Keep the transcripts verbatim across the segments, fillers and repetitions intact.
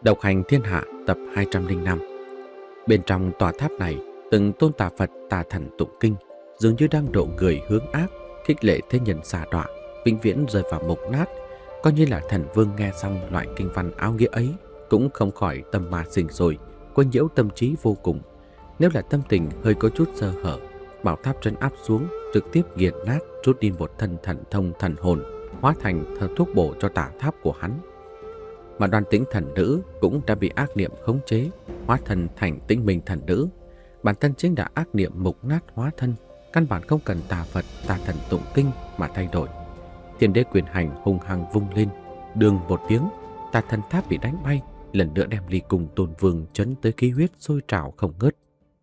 Độc hành thiên hạ tập hai trăm lẻ năm. Bên trong tòa tháp này, từng tôn tà Phật tà thần tụng kinh, dường như đang độ người hướng ác, khích lệ thế nhân xa đọa, vĩnh viễn rơi vào mục nát. Coi như là thần vương nghe xong loại kinh văn áo nghĩa ấy, cũng không khỏi tâm ma sinh rồi, quấy nhiễu tâm trí vô cùng. Nếu là tâm tình hơi có chút sơ hở, bảo tháp trấn áp xuống, trực tiếp nghiền nát, rút đi một thân thần thông thần hồn, hóa thành thờ thuốc bổ cho tà tháp của hắn. Mà Đoan Tĩnh thần nữ cũng đã bị ác niệm khống chế, hóa thân thành Tĩnh Minh thần nữ. Bản thân chính là ác niệm mục nát hóa thân, căn bản không cần tà Phật tà thần tụng kinh mà thay đổi. Thiên đế quyền hành hung hăng vung lên, đường một tiếng, tà thần tháp bị đánh bay, lần nữa đem Ly Cung Tôn Vương chấn tới khí huyết sôi trào không ngớt.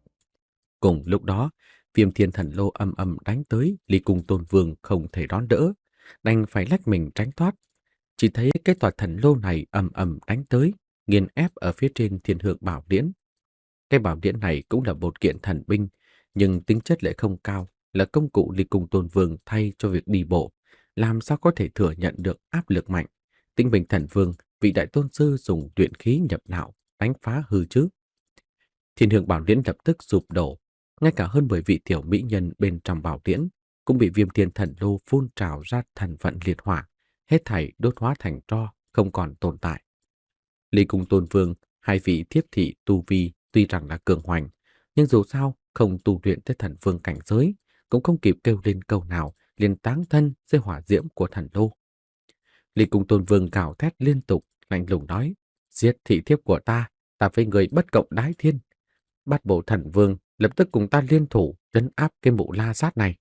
Cùng lúc đó, Viêm Thiên Thần Lô âm âm đánh tới, Ly Cung Tôn Vương không thể đón đỡ, đành phải lách mình tránh thoát. Chỉ thấy cái tòa thần lô này ầm ầm đánh tới, nghiền ép ở phía trên Thiên Hương Bảo Điển. Cái bảo điển này cũng là một kiện thần binh, nhưng tính chất lại không cao, là công cụ Ly Cung Tôn Vương thay cho việc đi bộ, làm sao có thể thừa nhận được áp lực mạnh. Tĩnh Bình Thần Vương, vị đại tôn sư dùng luyện khí nhập não, đánh phá hư chứ. Thiên Hương Bảo Điển lập tức sụp đổ, ngay cả hơn mười vị tiểu mỹ nhân bên trong bảo điển cũng bị Viêm Thiên Thần Lô phun trào ra thần vận liệt hỏa, hết thảy đốt hóa thành tro, không còn tồn tại. Ly Cung Tôn Vương, hai vị thiếp thị tu vi tuy rằng là cường hoành, nhưng dù sao không tu luyện tới thần vương cảnh giới, cũng không kịp kêu lên câu nào, liền táng thân dưới hỏa diễm của thần lô. Ly Cung Tôn Vương gào thét liên tục, lạnh lùng nói: "Giết thị thiếp của ta, ta với người bất cộng đái thiên." Bát Bộ Thần Vương lập tức cùng ta liên thủ trấn áp cái mụ la sát này.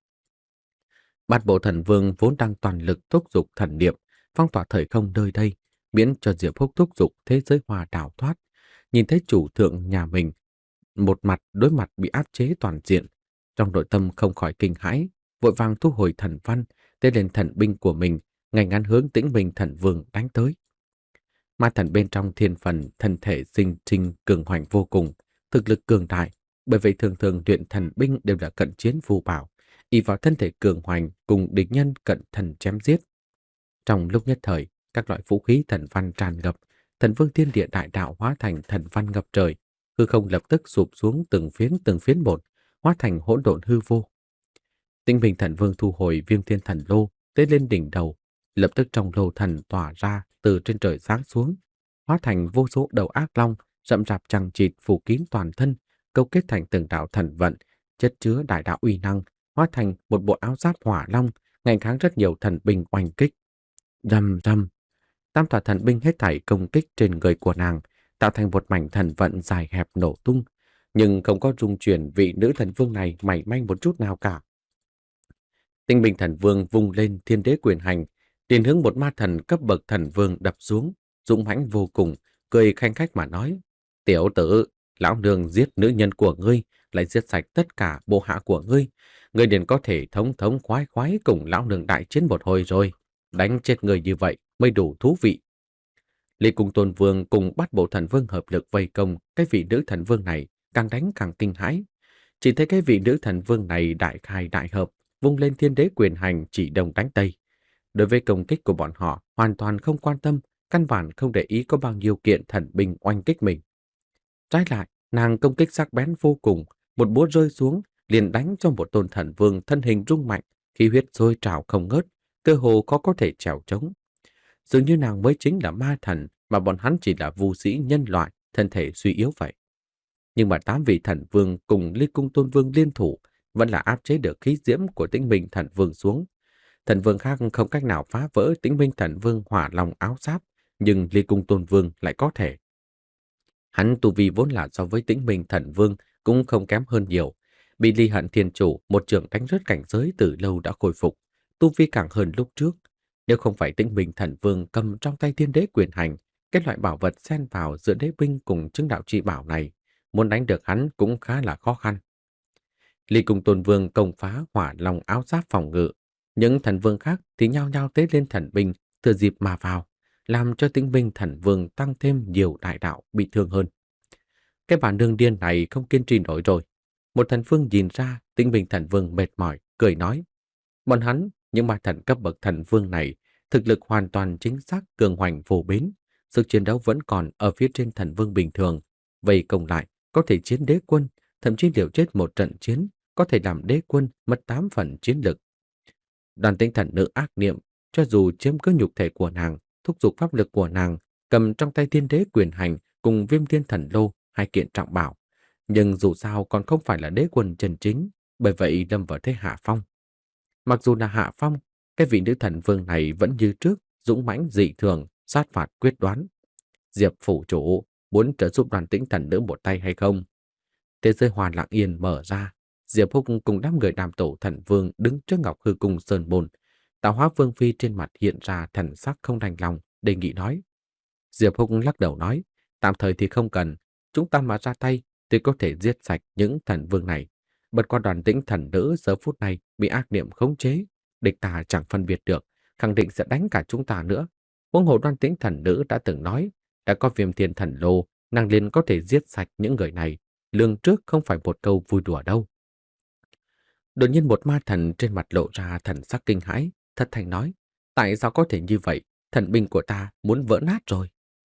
Bát Bộ Thần Vương vốn đang toàn lực thúc giục thần niệm, phong tỏa thời không nơi đây, miễn cho Diệp Húc thúc giục thế giới hòa đảo thoát. Nhìn thấy chủ thượng nhà mình một mặt đối mặt bị áp chế toàn diện, trong nội tâm không khỏi kinh hãi, vội vàng thu hồi thần văn, tế lên thần binh của mình, ngay ngắn hướng Tĩnh Bình Thần Vương đánh tới. Ma thần bên trong thiên phần thân thể sinh trinh cường hoành vô cùng, thực lực cường đại, bởi vậy thường thường luyện thần binh đều là cận chiến phù bảo, ỷ vào thân thể cường hoành cùng địch nhân cận thần chém giết. Trong lúc nhất thời, các loại vũ khí thần văn tràn ngập, thần vương thiên địa đại đạo hóa thành thần văn ngập trời, hư không lập tức sụp xuống từng phiến từng phiến một, hóa thành hỗn độn hư vô. Tinh Bình Thần Vương thu hồi Viêm Thiên Thần Lô, tế lên đỉnh đầu, lập tức trong lô thần tỏa ra từ trên trời giáng xuống, hóa thành vô số đầu ác long, rậm rạp chằng chịt phủ kín toàn thân, câu kết thành từng đạo thần vận, chất chứa đại đạo uy năng, hóa thành một bộ áo giáp hỏa long, ngành kháng rất nhiều thần binh oanh kích. Rầm rầm, tam tòa thần binh hết thảy công kích trên người của nàng, tạo thành một mảnh thần vận dài hẹp nổ tung, nhưng không có rung chuyển vị nữ thần vương này mảy may một chút nào cả. Tinh Bình Thần Vương vung lên thiên đế quyền hành, tiền hướng một ma thần cấp bậc thần vương đập xuống, dũng mãnh vô cùng, cười khanh khách mà nói: "Tiểu tử, lão nương giết nữ nhân của ngươi, lại giết sạch tất cả bộ hạ của ngươi, ngươi liền có thể thống thống khoái khoái cùng lão nương đại chiến một hồi rồi. Đánh chết người như vậy mới đủ thú vị." Ly Cung Tôn Vương cùng Bát Bộ Thần Vương hợp lực vây công cái vị nữ thần vương này, càng đánh càng kinh hãi. Chỉ thấy cái vị nữ thần vương này đại khai đại hợp, vung lên thiên đế quyền hành chỉ đông đánh tây. Đối với công kích của bọn họ, hoàn toàn không quan tâm, căn bản không để ý có bao nhiêu kiện thần binh oanh kích mình. Trái lại, nàng công kích sắc bén vô cùng, một búa rơi xuống, liền đánh cho một tôn thần vương thân hình rung mạnh, khí huyết sôi trào không ngớt, cơ hồ khó có thể trèo trống. Dường như nàng mới chính là ma thần, mà bọn hắn chỉ là vu sĩ nhân loại, thân thể suy yếu vậy. Nhưng mà tám vị thần vương cùng Ly Cung Tôn Vương liên thủ, vẫn là áp chế được khí diễm của Tĩnh Minh Thần Vương xuống. Thần vương khác không cách nào phá vỡ Tĩnh Minh Thần Vương hỏa long áo giáp, nhưng Ly Cung Tôn Vương lại có thể. Hắn tu vi vốn là so với Tĩnh Minh Thần Vương cũng không kém hơn nhiều, bị Ly Hận Thiên Chủ một trường đánh rớt cảnh giới từ lâu đã khôi phục, tu vi càng hơn lúc trước. Nếu không phải Tĩnh Bình Thần Vương cầm trong tay thiên đế quyền hành, cái loại bảo vật xen vào giữa đế binh cùng chứng đạo chi bảo này, muốn đánh được hắn cũng khá là khó khăn. Ly Cung Tôn Vương công phá hỏa long áo giáp phòng ngự, những thần vương khác thì nhao nhao tế lên thần binh, thừa dịp mà vào, làm cho Tĩnh Bình Thần Vương tăng thêm nhiều đại đạo bị thương hơn. Cái bản đường điên này không kiên trì nổi rồi. Một thần vương nhìn ra Tĩnh Bình Thần Vương mệt mỏi, cười nói: "Bọn hắn, những ma thần cấp bậc thần vương này, thực lực hoàn toàn chính xác cường hoành vô bến, sức chiến đấu vẫn còn ở phía trên thần vương bình thường, vây công lại có thể chiến đế quân, thậm chí liều chết một trận chiến có thể làm đế quân mất tám phần chiến lực. Đoàn tinh thần nữ ác niệm, cho dù chiếm cứ nhục thể của nàng, thúc giục pháp lực của nàng, cầm trong tay thiên đế quyền hành cùng viêm thiên thần lô hai kiện trọng bảo, nhưng dù sao còn không phải là đế quân chân chính, bởi vậy lâm vào thế hạ phong. Mặc dù là hạ phong, cái vị nữ thần vương này vẫn như trước, dũng mãnh dị thường, sát phạt quyết đoán. Diệp phủ chủ muốn trợ giúp đoàn tĩnh thần nữ một tay hay không? Thế giới hoàn lặng yên mở ra, Diệp Húc cùng đám người nam tổ thần vương đứng trước Ngọc Hư Cung sơn môn. Tạo Hóa Vương phi trên mặt hiện ra thần sắc không đành lòng, đề nghị nói. Diệp Húc lắc đầu nói, tạm thời thì không cần, chúng ta mà ra tay thì có thể giết sạch những thần vương này. Bật qua đoàn tĩnh thần nữ giờ phút này bị ác niệm khống chế, địch ta chẳng phân biệt được, khẳng định sẽ đánh cả chúng ta nữa. Huống hồ đoàn tĩnh thần nữ đã từng nói, đã có viêm thiên thần lô, nàng liền có thể giết sạch những người này. Lương trước không phải một câu vui đùa đâu. Đột nhiên một ma thần trên mặt lộ ra thần sắc kinh hãi, thật thành nói, tại sao có thể như vậy, thần binh của ta muốn vỡ nát rồi.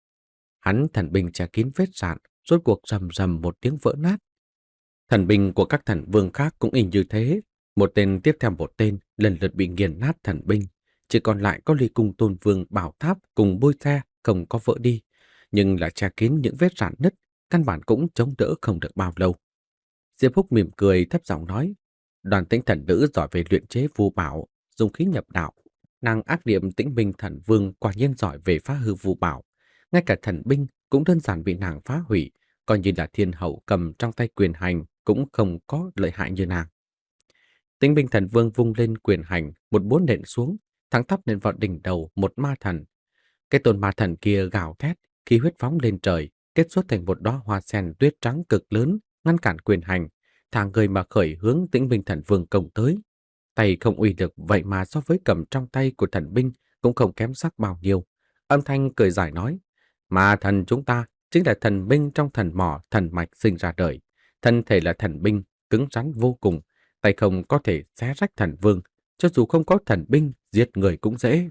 Hắn thần binh che kín vết rạn, rốt cuộc rầm rầm một tiếng vỡ nát. Thần binh của các thần vương khác cũng y như thế, một tên tiếp theo một tên lần lượt bị nghiền nát thần binh, chỉ còn lại có Ly Cung Tôn Vương bảo tháp cùng bôi xe không có vỡ đi, nhưng là che kín những vết rạn nứt, căn bản cũng chống đỡ không được bao lâu. Diệp Húc mỉm cười thấp giọng nói, đoàn tĩnh thần nữ giỏi về luyện chế phù bảo, dùng khí nhập đạo, nàng ác niệm tĩnh binh thần vương quả nhiên giỏi về phá hư phù bảo, ngay cả thần binh cũng đơn giản bị nàng phá hủy, coi như là thiên hậu cầm trong tay quyền hành cũng không có lợi hại như nàng. Tĩnh binh thần vương vung lên quyền hành, một búa nện xuống, thẳng tắp lên vào đỉnh đầu một ma thần. Cái tôn ma thần kia gào thét, khí huyết phóng lên trời, kết xuất thành một đóa hoa sen tuyết trắng cực lớn, ngăn cản quyền hành, thả người mà khởi hướng Tĩnh binh thần vương công tới. Tay không uy lực, vậy mà so với cầm trong tay của thần binh cũng không kém sắc bao nhiêu. Âm thanh cười giải nói, mà thần chúng ta chính là thần binh trong thần mỏ thần mạch sinh ra đời. Thân thể là thần binh, cứng rắn vô cùng, tay không có thể xé rách thần vương, cho dù không có thần binh, giết người cũng dễ.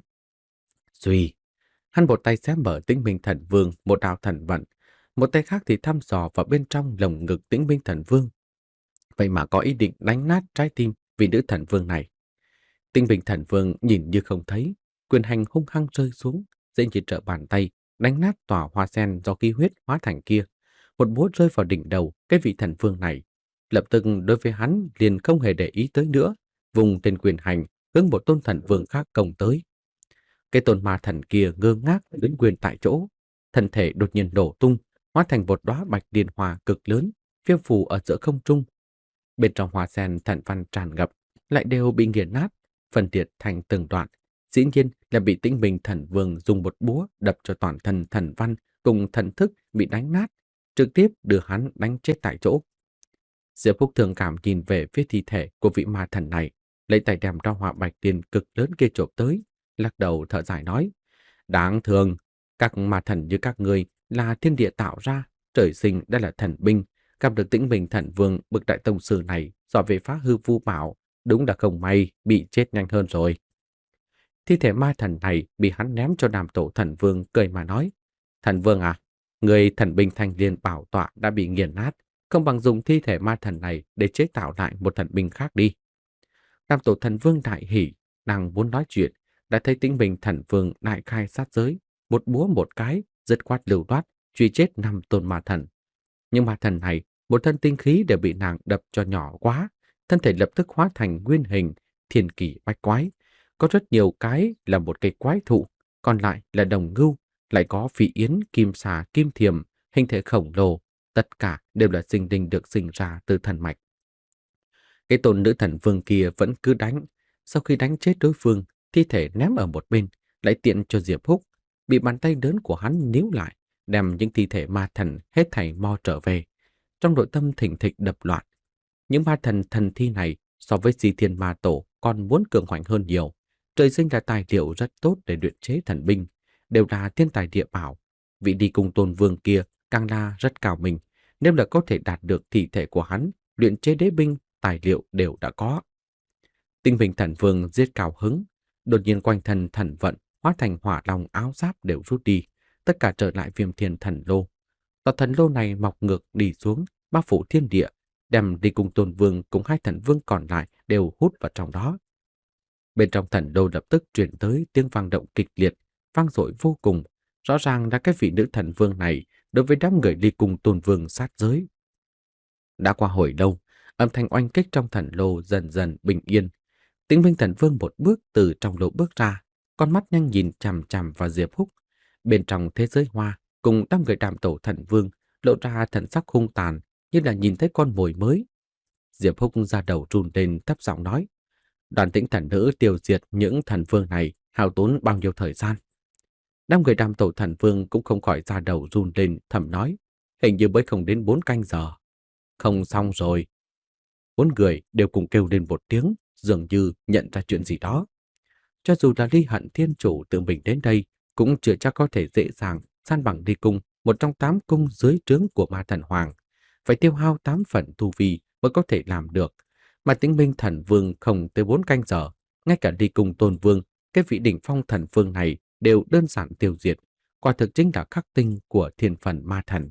Duy, hắn một tay xé mở Tĩnh binh thần vương một đạo thần vận, một tay khác thì thăm dò vào bên trong lồng ngực Tĩnh binh thần vương. Vậy mà có ý định đánh nát trái tim vị nữ thần vương này. Tĩnh binh thần vương nhìn như không thấy, quyền hành hung hăng rơi xuống, dễ như trở bàn tay, đánh nát tòa hoa sen do khí huyết hóa thành kia. Một búa rơi vào đỉnh đầu cái vị thần vương này. Lập tức đối với hắn liền không hề để ý tới nữa, vùng tên quyền hành hướng một tôn thần vương khác công tới. Cái tôn ma thần kia ngơ ngác đứng nguyên tại chỗ, thân thể đột nhiên nổ tung, hóa thành một đóa bạch liên hoa cực lớn, phiêu phù ở giữa không trung. Bên trong hoa sen thần văn tràn ngập, lại đều bị nghiền nát, phân liệt thành từng đoạn. Dĩ nhiên là bị Tĩnh binh thần vương dùng một búa đập cho toàn thân thần văn cùng thần thức bị đánh nát, trực tiếp đưa hắn đánh chết tại chỗ. Diệp Húc thường cảm nhìn về phía thi thể của vị ma thần này, lấy tay đem đóa hoa bạch liên cực lớn kia chộp tới, lắc đầu thở dài nói, đáng thương, các ma thần như các ngươi là thiên địa tạo ra, trời sinh đã là thần binh, gặp được Tĩnh binh thần vương bậc đại tông sư này giỏi về phá hư vu bảo, đúng là không may bị chết nhanh hơn rồi. Thi thể ma thần này bị hắn ném cho nam tổ thần vương, cười mà nói, thần vương à, người thần binh thanh liên bảo tọa đã bị nghiền nát, không bằng dùng thi thể ma thần này để chế tạo lại một thần binh khác đi. Nam tổ thần vương đại hỉ, nàng muốn nói chuyện, đã thấy Tĩnh binh thần vương đại khai sát giới, một búa một cái, dứt khoát lưu loát, truy chết năm tôn ma thần. Nhưng ma thần này, một thân tinh khí đều bị nàng đập cho nhỏ quá, thân thể lập tức hóa thành nguyên hình, thiên kỳ bách quái. Có rất nhiều cái là một cây quái thụ, còn lại là đồng ngưu, lại có phỉ yến, kim xà, kim thiềm, hình thể khổng lồ, tất cả đều là sinh linh được sinh ra từ thần mạch. Cái tôn nữ thần vương kia vẫn cứ đánh, sau khi đánh chết đối phương, thi thể ném ở một bên, lại tiện cho Diệp Húc, bị bàn tay lớn của hắn níu lại, đem những thi thể ma thần hết thảy mo trở về. Trong nội tâm thình thịch đập loạn. Những ma thần thần thi này so với Di Thiên Ma Tổ còn muốn cường hoành hơn nhiều. Trời sinh là tài liệu rất tốt để luyện chế thần binh, đều là thiên tài địa bảo. Vị Đi Cung Tôn Vương kia càng là rất cao minh, nếu là có thể đạt được thi thể của hắn, luyện chế đế binh, tài liệu đều đã có. Tinh binh thần vương giết cao hứng, đột nhiên quanh thân thần vận hóa thành hỏa long áo giáp đều rút đi, tất cả trở lại Viêm Thiên Thần Lô. Tòa thần lô này mọc ngược đi xuống, bao phủ thiên địa, đem đi cùng Tôn Vương cùng hai thần vương còn lại đều hút vào trong đó. Bên trong thần lô lập tức truyền tới tiếng vang động kịch liệt, vang dội vô cùng. Rõ ràng là cái vị nữ thần vương này đối với đám người đi cùng Tôn Vương sát giới. Đã qua hồi lâu, âm thanh oanh kích trong thần lô dần dần bình yên. Tĩnh Minh Thần Vương một bước từ trong lỗ bước ra, con mắt nhanh nhìn chằm chằm vào Diệp Húc. Bên trong thế giới hoa, cùng đám người Đàm Tổ Thần Vương lộ ra thần sắc hung tàn, như là nhìn thấy con mồi mới. Diệp Húc ra đầu run lên, thấp giọng nói: Đoàn Tĩnh thần nữ tiêu diệt những thần vương này hao tốn bao nhiêu thời gian? Đám người Đàm Tổ Thần Vương cũng không khỏi ra đầu run lên, thầm nói: hình như mới không đến bốn canh giờ. Không xong rồi. Bốn người đều cùng kêu lên một tiếng, dường như nhận ra chuyện gì đó. Cho dù là Ly Hận Thiên Chủ tự mình đến đây, cũng chưa chắc có thể dễ dàng san bằng đi cung, một trong tám cung dưới trướng của Ma Thần Hoàng. Phải tiêu hao tám phần tu vi mới có thể làm được. Mà Tĩnh Minh Thần Vương không tới bốn canh giờ, ngay cả đi cung Tôn Vương, cái vị đỉnh phong thần vương này đều đơn giản tiêu diệt. Quả thực chính là khắc tinh của thiên phần ma thần.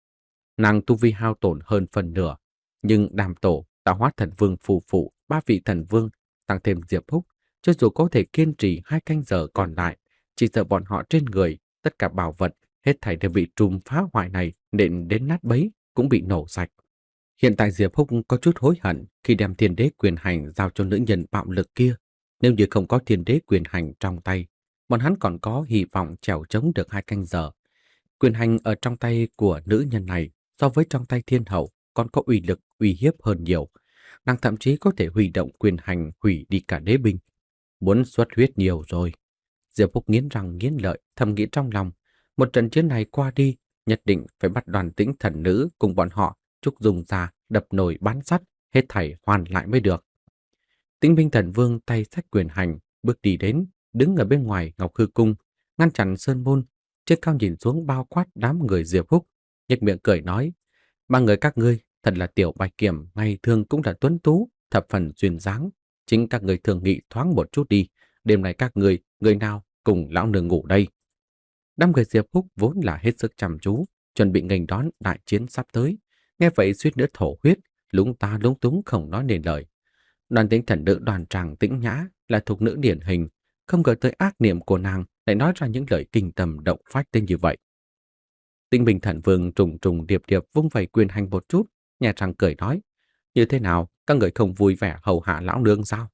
Nàng tu vi hao tổn hơn phần nửa, nhưng Đàm Tổ, Tạo Hóa Thần Vương phù phụ, ba vị thần vương, tăng thêm Diệp Húc, cho dù có thể kiên trì hai canh giờ còn lại, chỉ sợ bọn họ trên người, tất cả bảo vật, hết thảy đều bị trùm phá hoại này nện đến nát bấy, cũng bị nổ sạch. Hiện tại Diệp Húc có chút hối hận khi đem thiên đế quyền hành giao cho nữ nhân bạo lực kia. Nếu như không có thiên đế quyền hành trong tay, bọn hắn còn có hy vọng trèo chống được hai canh giờ. Quyền hành ở trong tay của nữ nhân này so với trong tay thiên hậu còn có uy lực, uy hiếp hơn nhiều. Nàng thậm chí có thể huy động quyền hành hủy đi cả đế binh. Muốn xuất huyết nhiều rồi. Diệp Húc nghiến răng nghiến lợi, thầm nghĩ trong lòng. Một trận chiến này qua đi, nhất định phải bắt Đoàn Tĩnh thần nữ cùng bọn họ trúc dùng ra đập nồi bán sắt, hết thảy hoàn lại mới được. Tĩnh Minh Thần Vương tay xách quyền hành, bước đi đến, đứng ở bên ngoài Ngọc Hư Cung, ngăn chặn sơn môn, trên cao nhìn xuống bao quát đám người Diệp Húc, nhếch miệng cười nói: ba người các ngươi thật là tiểu bạch kiểm, ngày thường cũng là tuấn tú, thập phần duyên dáng. Chính các người thường nghị thoáng một chút đi, đêm nay các người, người nào cùng lão nương ngủ đây. Đám người Diệp Húc vốn là hết sức chăm chú, chuẩn bị nghênh đón đại chiến sắp tới. Nghe vậy suýt nữa thổ huyết, lúng ta lúng túng không nói nên lời. Đoàn Tĩnh thần nữ Đoàn Tràng Tĩnh Nhã là thuộc nữ điển hình, không ngờ tới ác niệm của nàng lại nói ra những lời kinh tâm động phách tên như vậy. Tĩnh Minh Thần Vương trùng trùng điệp điệp vung vẩy quyền hành một chút, nhà răng cười nói: như thế nào, các người không vui vẻ hầu hạ lão nương sao?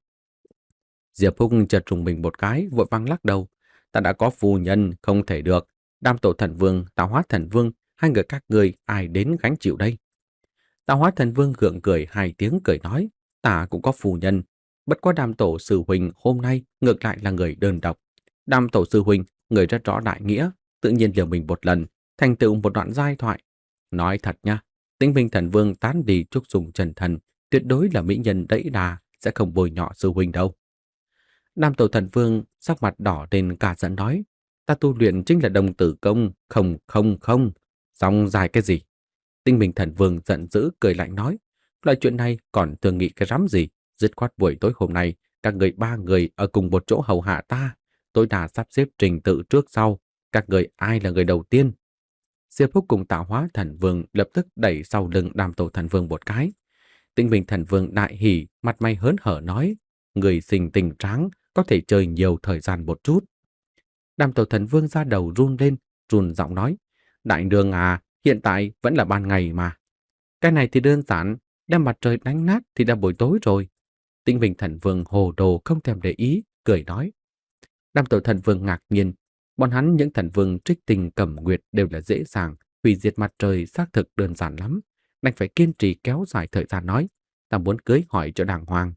Diệp Húc chợt trùng mình một cái, vội vang lắc đầu: ta đã có phu nhân, không thể được. Đam Tổ Thần Vương, Tạo Hóa Thần Vương, hai người các người ai đến gánh chịu đây? Tạo Hóa Thần Vương gượng cười hai tiếng, cười nói: ta cũng có phu nhân, bất quá Đam Tổ sư huynh hôm nay ngược lại là người đơn độc. Đam Tổ sư huynh, người rất rõ đại nghĩa, tự nhiên liều mình một lần, thành tựu một đoạn giai thoại. Nói thật nha, Tĩnh Minh Thần Vương tán đi trúc dùng trần thần, tuyệt đối là mỹ nhân đẫy đà, sẽ không bồi nhọ sư huynh đâu. Đam Tổ Thần Vương sắc mặt đỏ lên cả giận nói: ta tu luyện chính là đồng tử công, không không không, xong dài cái gì? Tĩnh Minh Thần Vương giận dữ cười lạnh nói: loại chuyện này còn thường nghĩ cái rắm gì? Dứt khoát buổi tối hôm nay, các người ba người ở cùng một chỗ hầu hạ ta, tôi đã sắp xếp trình tự trước sau, các người ai là người đầu tiên? Diệp Húc cùng Tạo Hóa Thần Vương lập tức đẩy sau lưng Đam Tổ Thần Vương một cái. Tĩnh Minh Thần Vương đại hỉ, mặt mày hớn hở nói: người sinh tình tráng, có thể chơi nhiều thời gian một chút. Đam Tổ Thần Vương ra đầu run lên, run giọng nói: đại nương à, hiện tại vẫn là ban ngày mà. Cái này thì đơn giản, đem mặt trời đánh nát thì đã buổi tối rồi. Tĩnh Minh Thần Vương hồ đồ không thèm để ý, cười nói. Đam Tổ Thần Vương ngạc nhiên, bọn hắn những thần vương trích tình cẩm nguyệt đều là dễ dàng, hủy diệt mặt trời xác thực đơn giản lắm, đành phải kiên trì kéo dài thời gian nói: ta muốn cưới hỏi cho đàng hoàng.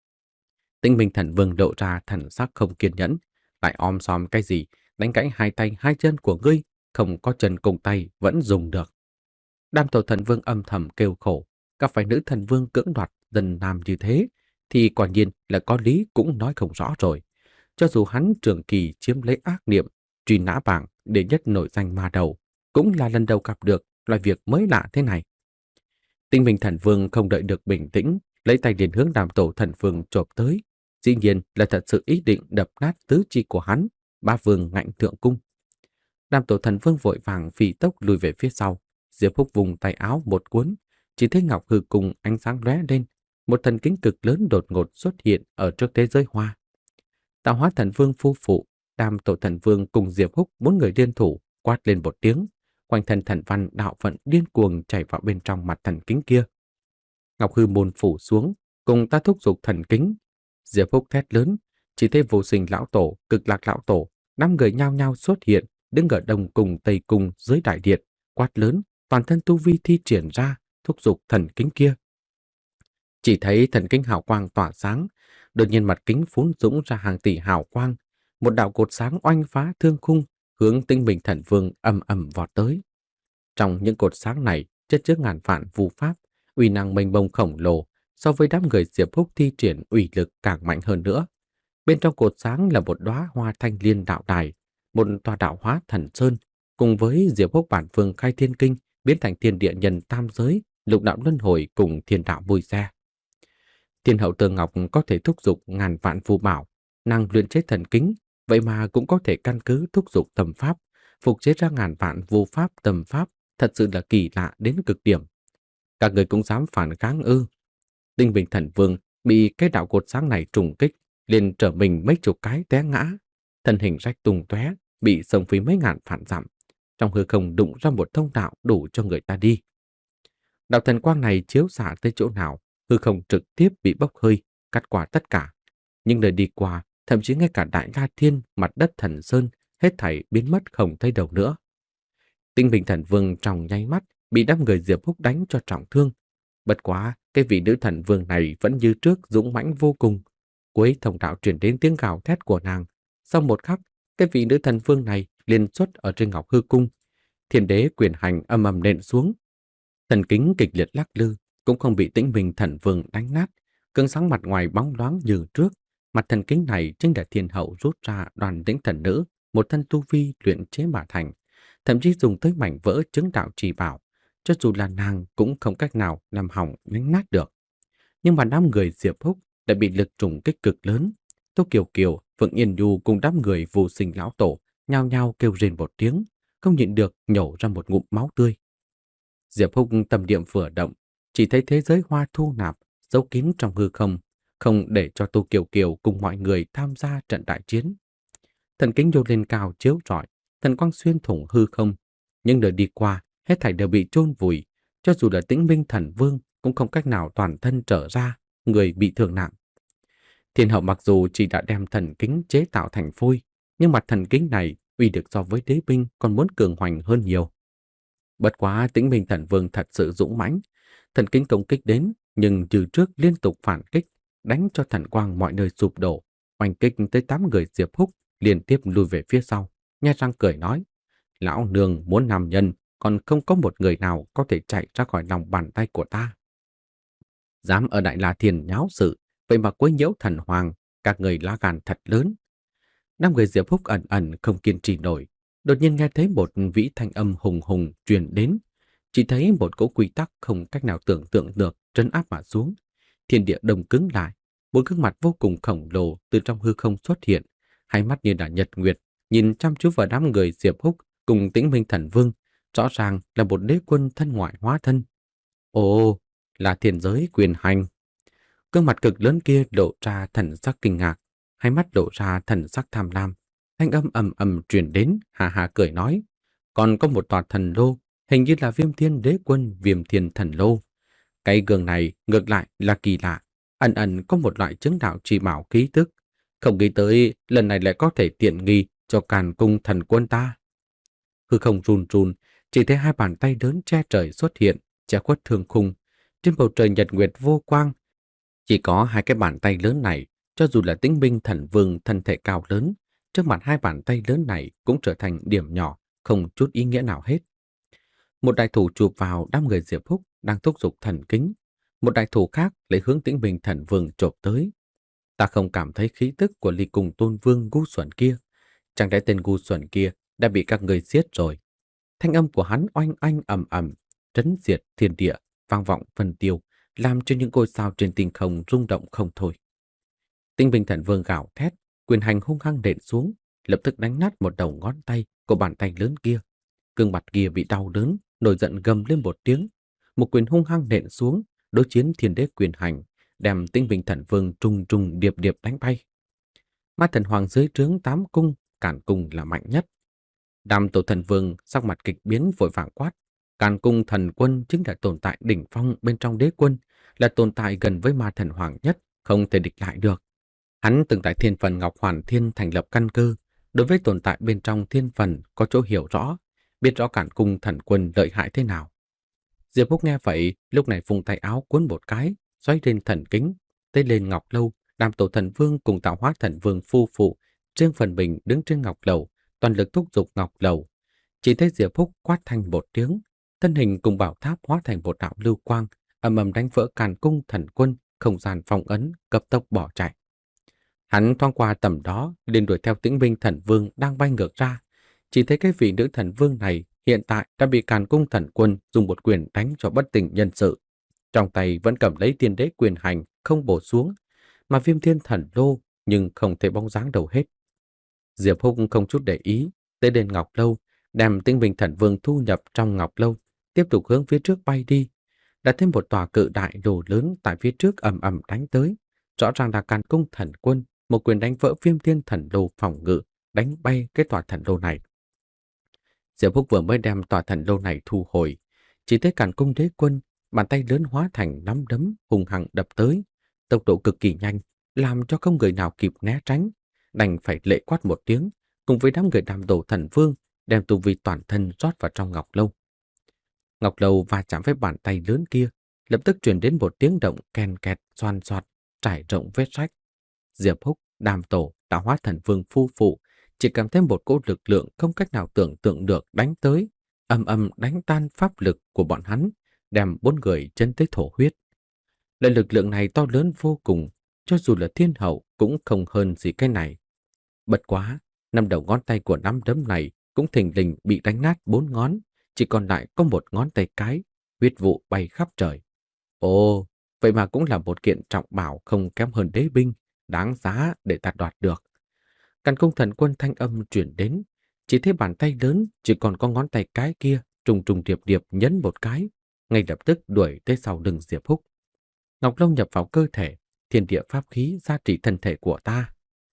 Tĩnh Minh Thần Vương lộ ra thần sắc không kiên nhẫn, lại om sòm cái gì, đánh gãy hai tay hai chân của ngươi, không có chân cùng tay vẫn dùng được. Đam Tổ Thần Vương âm thầm kêu khổ, gặp phải nữ thần vương cưỡng đoạt dân nam như thế, thì quả nhiên là có lý cũng nói không rõ rồi. Cho dù hắn trường kỳ chiếm lấy ác niệm, truy nã bảng để nhất nổi danh ma đầu, cũng là lần đầu gặp được loại việc mới lạ thế này. Tĩnh Minh Thần Vương không đợi được bình tĩnh, lấy tay liền hướng Đam Tổ Thần Vương chộp tới. Dĩ nhiên là thật sự ý định đập nát tứ chi của hắn, ba vương ngạnh thượng cung. Nam tổ thần vương vội vàng phi tốc lùi về phía sau. Diệp Húc vùng tay áo một cuốn, chỉ thấy ngọc hư cùng ánh sáng lóe lên, một thần kính cực lớn đột ngột xuất hiện ở trước thế giới hoa. Tạo hóa thần vương phu phụ, Nam tổ thần vương cùng Diệp Húc bốn người liên thủ quát lên một tiếng, quanh thân thần văn đạo vận điên cuồng chảy vào bên trong mặt thần kính kia. Ngọc hư môn phủ xuống, cùng ta thúc giục thần kính. Diệp Húc thét lớn, chỉ thấy vô sinh lão tổ, cực lạc lão tổ, năm người nhao nhao xuất hiện, đứng ở đông cùng tây cùng dưới đại điện, quát lớn, toàn thân tu vi thi triển ra, thúc giục thần kính kia. Chỉ thấy thần kính hào quang tỏa sáng, đột nhiên mặt kính phún dũng ra hàng tỷ hào quang, một đạo cột sáng oanh phá thương khung, hướng Tinh Bình Thần Vương ầm ầm vọt tới. Trong những cột sáng này chất chứa ngàn vạn vu pháp, uy năng mênh mông khổng lồ, so với đám người Diệp Húc thi triển uy lực càng mạnh hơn nữa. Bên trong cột sáng là một đóa hoa thanh liên đạo đài, một tòa đạo hóa thần sơn, cùng với Diệp Húc bản vương khai thiên kinh biến thành thiên địa nhân tam giới, lục đạo luân hồi cùng thiên đạo vui xe. Thiên hậu Tường Ngọc có thể thúc giục ngàn vạn phù bảo, năng luyện chế thần kính, vậy mà cũng có thể căn cứ thúc giục tầm pháp, phục chế ra ngàn vạn vô pháp tầm pháp, thật sự là kỳ lạ đến cực điểm. Các người cũng dám phản kháng ư? Tinh Bình Thần Vương bị cái đạo cột sáng này trùng kích, liền trở mình mấy chục cái té ngã, thân hình rách tung tóe, bị xông phí mấy ngàn vạn dặm, trong hư không đụng ra một thông đạo đủ cho người ta đi. Đạo thần quang này chiếu xạ tới chỗ nào, hư không trực tiếp bị bốc hơi, cắt qua tất cả. Nhưng nơi đi qua, thậm chí ngay cả Đại La Thiên, mặt đất thần sơn, hết thảy biến mất không thấy đâu nữa. Tinh Bình Thần Vương trong nháy mắt bị đám người Diệp Húc đánh cho trọng thương. Bất quá, cái vị nữ thần vương này vẫn như trước dũng mãnh vô cùng. Cuối thông đạo truyền đến tiếng gào thét của nàng. Sau một khắc, cái vị nữ thần vương này liền xuất ở trên ngọc hư cung. Thiên đế quyền hành âm ầm nện xuống. Thần kính kịch liệt lắc lư, cũng không bị Tĩnh Bình Thần Vương đánh nát. Cương sáng mặt ngoài bóng loáng như trước. Mặt thần kính này chính là thiên hậu rút ra đoàn tĩnh thần nữ, một thân tu vi luyện chế mà thành, thậm chí dùng tới mảnh vỡ chứng đạo trì bảo, cho dù là nàng cũng không cách nào làm hỏng đánh nát được. Nhưng mà đám người Diệp Húc đã bị lực trùng kích cực lớn. Tô Kiều Kiều, Phượng Yên Du cùng đám người vô sinh lão tổ nhao nhao kêu rên một tiếng, không nhịn được nhổ ra một ngụm máu tươi. Diệp Húc tâm niệm vừa động, chỉ thấy thế giới hoa thu nạp, giấu kín trong hư không, không để cho Tô Kiều Kiều cùng mọi người tham gia trận đại chiến. Thần kính nhô lên cao chiếu rọi, thần quang xuyên thủng hư không, nhưng đời đi qua, hết thảy đều bị chôn vùi, cho dù là Tĩnh Minh Thần Vương cũng không cách nào toàn thân trở ra, người bị thương nặng. Thiên hậu mặc dù chỉ đã đem thần kính chế tạo thành phôi, nhưng mặt thần kính này uy được so với đế binh còn muốn cường hoành hơn nhiều. Bất quá Tĩnh Minh Thần Vương thật sự dũng mãnh, thần kính công kích đến, nhưng từ trước liên tục phản kích, đánh cho thần quang mọi nơi sụp đổ, oanh kích tới tám người Diệp Húc liên tiếp lùi về phía sau, nhe răng cười nói: "Lão nương muốn nam nhân, còn không có một người nào có thể chạy ra khỏi lòng bàn tay của ta. Dám ở Đại La Thiên nháo sự, vậy mà quấy nhiễu thần hoàng, các người lá gan thật lớn." Năm người Diệp Húc ẩn ẩn không kiên trì nổi, đột nhiên nghe thấy một vĩ thanh âm hùng hùng truyền đến, chỉ thấy một cỗ quy tắc không cách nào tưởng tượng được trấn áp mà xuống, thiên địa đông cứng lại, một gương mặt vô cùng khổng lồ từ trong hư không xuất hiện, hai mắt như là nhật nguyệt, nhìn chăm chú vào đám người Diệp Húc cùng Tĩnh Minh Thần Vương, rõ ràng là một đế quân thân ngoại hóa thân. Ồ, là thiên giới quyền hành. Gương mặt cực lớn kia lộ ra thần sắc kinh ngạc, hai mắt lộ ra thần sắc tham lam. Thanh âm ầm ầm truyền đến, hà hà cười nói: "Còn có một tòa thần lô, hình như là Viêm Thiên Đế Quân Viêm Thiên Thần Lô. Cái gương này ngược lại là kỳ lạ, ẩn ẩn có một loại chứng đạo trì bảo ký tức. Không nghĩ tới lần này lại có thể tiện nghi cho Càn Cung thần quân ta." Hư không run run, chỉ thấy hai bàn tay lớn che trời xuất hiện, che khuất thương khung. Trên bầu trời nhật nguyệt vô quang, chỉ có hai cái bàn tay lớn này, cho dù là Tĩnh Minh Thần Vương thân thể cao lớn, trước mặt hai bàn tay lớn này cũng trở thành điểm nhỏ, không chút ý nghĩa nào hết. Một đại thủ chụp vào đám người Diệp Húc đang thúc giục thần kính, một đại thủ khác lấy hướng Tĩnh Minh Thần Vương chộp tới. Ta không cảm thấy khí tức của Ly Cùng Tôn Vương ngu xuẩn kia, chẳng lẽ tên ngu xuẩn kia đã bị các người giết rồi? Thanh âm của hắn oanh oanh ầm ầm, trấn diệt thiên địa, vang vọng vân tiêu, làm cho những ngôi sao trên tinh không rung động không thôi. Tinh Bình Thần Vương gào thét, quyền hành hung hăng đện xuống, lập tức đánh nát một đầu ngón tay của bàn tay lớn kia. Gương mặt kia bị đau đớn, nổi giận gầm lên một tiếng. Một quyền hung hăng nện xuống, đối chiến thiên đế quyền hành, đem Tinh Bình Thần Vương trùng trùng điệp điệp đánh bay. Ma Thần Hoàng dưới trướng tám cung, Càn Cung là mạnh nhất. Đàm Tổ Thần Vương sắc mặt kịch biến vội vàng quát. Càn Cung Thần Quân chính là tồn tại đỉnh phong bên trong đế quân, là tồn tại gần với Ma Thần Hoàng nhất, không thể địch lại được. Hắn từng tại Thiên Phần Ngọc Hoàn Thiên thành lập căn cơ, đối với tồn tại bên trong thiên phần có chỗ hiểu rõ, biết rõ Càn Cung Thần Quân lợi hại thế nào. Diệp Húc nghe vậy, lúc này vùng tay áo cuốn một cái, xoay lên thần kính, tới lên ngọc lâu, Đàm Tổ Thần Vương cùng Tạo Hóa Thần Vương phu phụ, riêng phần mình đứng trên ngọc lầu, toàn lực thúc giục ngọc lầu. Chỉ thấy Diệp Húc quát thành một tiếng, thân hình cùng bảo tháp hóa thành một đạo lưu quang, ầm ầm đánh vỡ Càn Cung Thần Quân, không gian phong ấn, cấp tốc bỏ chạy. Hắn thoáng qua tầm đó, liền đuổi theo Tĩnh Minh Thần Vương đang bay ngược ra. Chỉ thấy cái vị nữ thần vương này hiện tại đã bị Càn Cung Thần Quân dùng một quyền đánh cho bất tỉnh nhân sự. Trong tay vẫn cầm lấy tiên đế quyền hành, không bổ xuống, mà Viêm Thiên Thần Lô nhưng không thấy bóng dáng đâu hết. Diệp Húc không chút để ý, tới đến ngọc lâu, đem Tĩnh Minh Thần Vương thu nhập trong ngọc lâu, tiếp tục hướng phía trước bay đi. Đã thêm một tòa cự đại đồ lớn tại phía trước ầm ầm đánh tới, rõ ràng là Càn Cung Thần Quân, một quyền đánh vỡ Viêm Thiên Thần Lô phòng ngự, đánh bay cái tòa thần lô này. Diệp Húc vừa mới đem tòa thần lô này thu hồi, chỉ thấy Càn Cung đế quân, bàn tay lớn hóa thành nắm đấm hùng hăng đập tới, tốc độ cực kỳ nhanh, làm cho không người nào kịp né tránh, đành phải lệ quát một tiếng, cùng với đám người Đàm Tổ Thần Vương đem tu vi toàn thân rót vào trong ngọc lâu. Ngọc lâu va chạm với bàn tay lớn kia, lập tức truyền đến một tiếng động ken kẹt xoan xoạt, trải rộng vết rách. Diệp Húc, Đàm Tổ, Tạo Hóa Thần Vương phu phụ chỉ cảm thấy một cỗ lực lượng không cách nào tưởng tượng được đánh tới, ầm ầm đánh tan pháp lực của bọn hắn, đem bốn người chân tới thổ huyết. Loại lực lượng này to lớn vô cùng, cho dù là thiên hậu cũng không hơn gì cái này. Bất quá, năm đầu ngón tay của nắm đấm này cũng thình lình bị đánh nát bốn ngón, chỉ còn lại có một ngón tay cái, huyết vụ bay khắp trời. Ồ, vậy mà cũng là một kiện trọng bảo không kém hơn đế binh, đáng giá để ta đoạt được. Càn Cung Thần Quân thanh âm truyền đến, chỉ thấy bàn tay lớn chỉ còn có ngón tay cái kia trùng trùng điệp điệp nhấn một cái, ngay lập tức đuổi tới sau lưng Diệp Húc. Ngọc Long nhập vào cơ thể, thiên địa pháp khí gia trị thân thể của ta.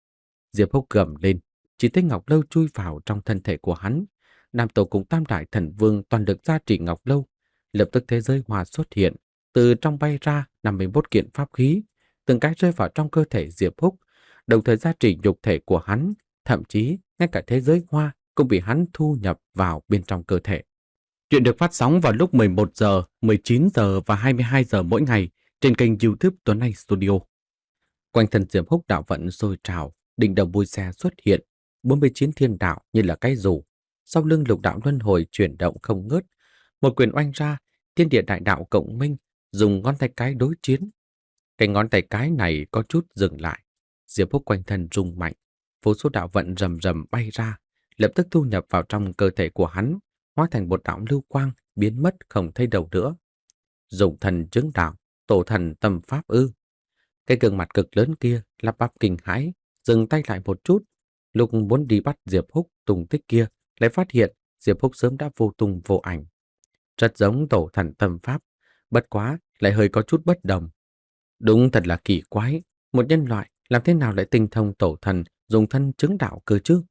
Diệp Húc gầm lên, chỉ thấy Ngọc Lâu chui vào trong thân thể của hắn. Nam Tổ cùng Tam Đại Thần Vương toàn lực gia trị Ngọc Lâu, lập tức thế giới hòa xuất hiện, từ trong bay ra năm mươi mốt kiện pháp khí, từng cái rơi vào trong cơ thể Diệp Húc, đồng thời gia trì nhục thể của hắn, thậm chí ngay cả thế giới hoa cũng bị hắn thu nhập vào bên trong cơ thể. Chuyện được phát sóng vào lúc mười một giờ, mười chín giờ và hai mươi hai giờ mỗi ngày trên kênh YouTube Tuấn Anh Studio. Quanh thân Diệp Húc đạo vận sôi trào, đỉnh đầu bùi xe xuất hiện, bốn mươi chín thiên đạo như là cái dù, sau lưng lục đạo luân hồi chuyển động không ngớt, một quyền oanh ra, thiên địa đại đạo cộng minh, dùng ngón tay cái đối chiến. Cái ngón tay cái này có chút dừng lại, Diệp Húc quanh thân rung mạnh, vô số đạo vận rầm rầm bay ra, lập tức thu nhập vào trong cơ thể của hắn, hóa thành một đạo lưu quang, biến mất không thấy đâu nữa. Dùng thần chứng đạo, tổ thần tâm pháp ư? Cái gương mặt cực lớn kia lắp bắp kinh hãi, dừng tay lại một chút, lúc muốn đi bắt Diệp Húc tung tích kia, lại phát hiện Diệp Húc sớm đã vô tung vô ảnh. Rất giống tổ thần tâm pháp, bất quá lại hơi có chút bất đồng. Đúng thật là kỳ quái, một nhân loại làm thế nào lại tinh thông tổ thần dùng thân chứng đạo cơ chứ?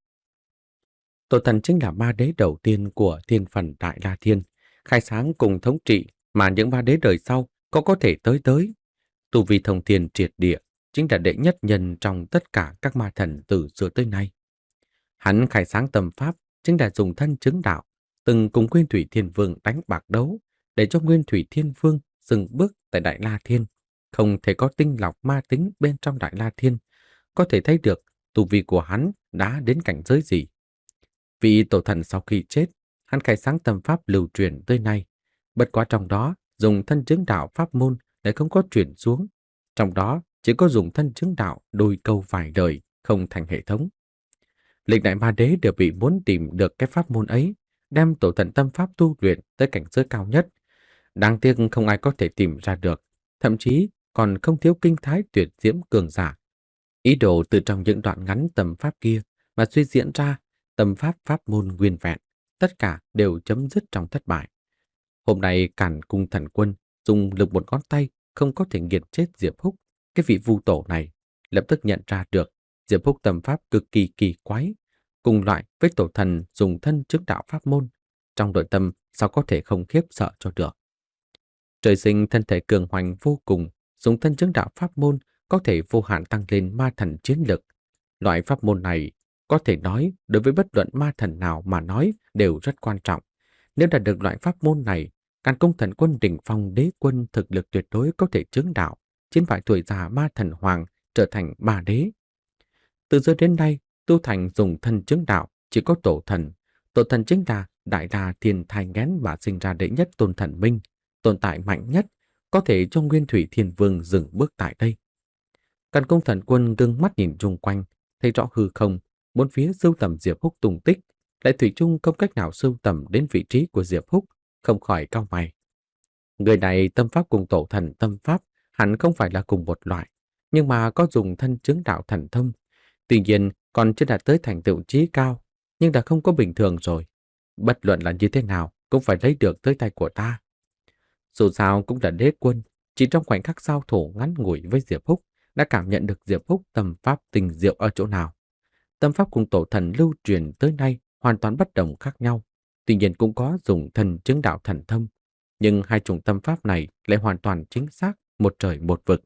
Tổ thần chính là ma đế đầu tiên của thiên phần Đại La Thiên, khai sáng cùng thống trị mà những ma đế đời sau có có thể tới tới. Tu vi thông thiên triệt địa chính là đệ nhất nhân trong tất cả các ma thần từ xưa tới nay. Hắn khai sáng tâm pháp chính là dùng thân chứng đạo, từng cùng Nguyên Thủy Thiên Vương đánh bạc đấu, để cho Nguyên Thủy Thiên Vương dừng bước tại Đại La Thiên, không thể có tinh lọc ma tính bên trong Đại La Thiên, có thể thấy được tu vi của hắn đã đến cảnh giới gì. Vị tổ thần sau khi chết, hắn khai sáng tâm pháp lưu truyền tới nay, bất quá trong đó dùng thân chứng đạo pháp môn lại không có truyền xuống, trong đó chỉ có dùng thân chứng đạo đôi câu vài đời, không thành hệ thống. Lịch đại ma đế đều bị muốn tìm được cái pháp môn ấy, đem tổ thần tâm pháp tu luyện tới cảnh giới cao nhất. Đáng tiếc không ai có thể tìm ra được, thậm chí còn không thiếu kinh thái tuyệt diễm cường giả. Ý đồ từ trong những đoạn ngắn tâm pháp kia mà suy diễn ra tâm pháp pháp môn nguyên vẹn, tất cả đều chấm dứt trong thất bại. Hôm nay Càn Cung Thần Quân dùng lực một ngón tay không có thể nghiền chết Diệp Húc. Cái vị vu tổ này lập tức nhận ra được Diệp Húc tâm pháp cực kỳ kỳ quái, cùng loại với tổ thần dùng thân chứng đạo pháp môn. Trong nội tâm sao có thể không khiếp sợ cho được. Trời sinh thân thể cường hoành vô cùng, dùng thân chứng đạo pháp môn có thể vô hạn tăng lên ma thần chiến lực. Loại pháp môn này có thể nói đối với bất luận ma thần nào mà nói đều rất quan trọng. Nếu đạt được loại pháp môn này, Càn Cung Thần Quân đỉnh phong đế quân thực lực tuyệt đối có thể chứng đạo, chiến bại tuổi già ma thần hoàng, trở thành ma đế. Từ giờ đến nay, tu thành dùng thân chứng đạo chỉ có tổ thần. Tổ thần chính là đại đa thiên thai ngén mà sinh ra đệ nhất tôn thần minh, tồn tại mạnh nhất, có thể cho Nguyên Thủy Thiên Vương dừng bước tại đây. Càn Cung Thần Quân gương mắt nhìn chung quanh, thấy rõ hư không, bốn phía sưu tầm Diệp Húc tung tích, lại thủy chung không cách nào sưu tầm đến vị trí của Diệp Húc, không khỏi cau mày. Người này tâm pháp cùng tổ thần tâm pháp hẳn không phải là cùng một loại, nhưng mà có dùng thân chứng đạo thần thông. Tuy nhiên còn chưa đạt tới thành tựu chí cao, nhưng đã không có bình thường rồi. Bất luận là như thế nào cũng phải lấy được tới tay của ta. Dù sao cũng là đế quân, chỉ trong khoảnh khắc giao thủ ngắn ngủi với Diệp Húc đã cảm nhận được Diệp Húc tâm pháp tình diệu ở chỗ nào. Tâm pháp cùng tổ thần lưu truyền tới nay hoàn toàn bất đồng khác nhau, tuy nhiên cũng có dùng thần chứng đạo thần thông, nhưng hai chủng tâm pháp này lại hoàn toàn chính xác, một trời một vực.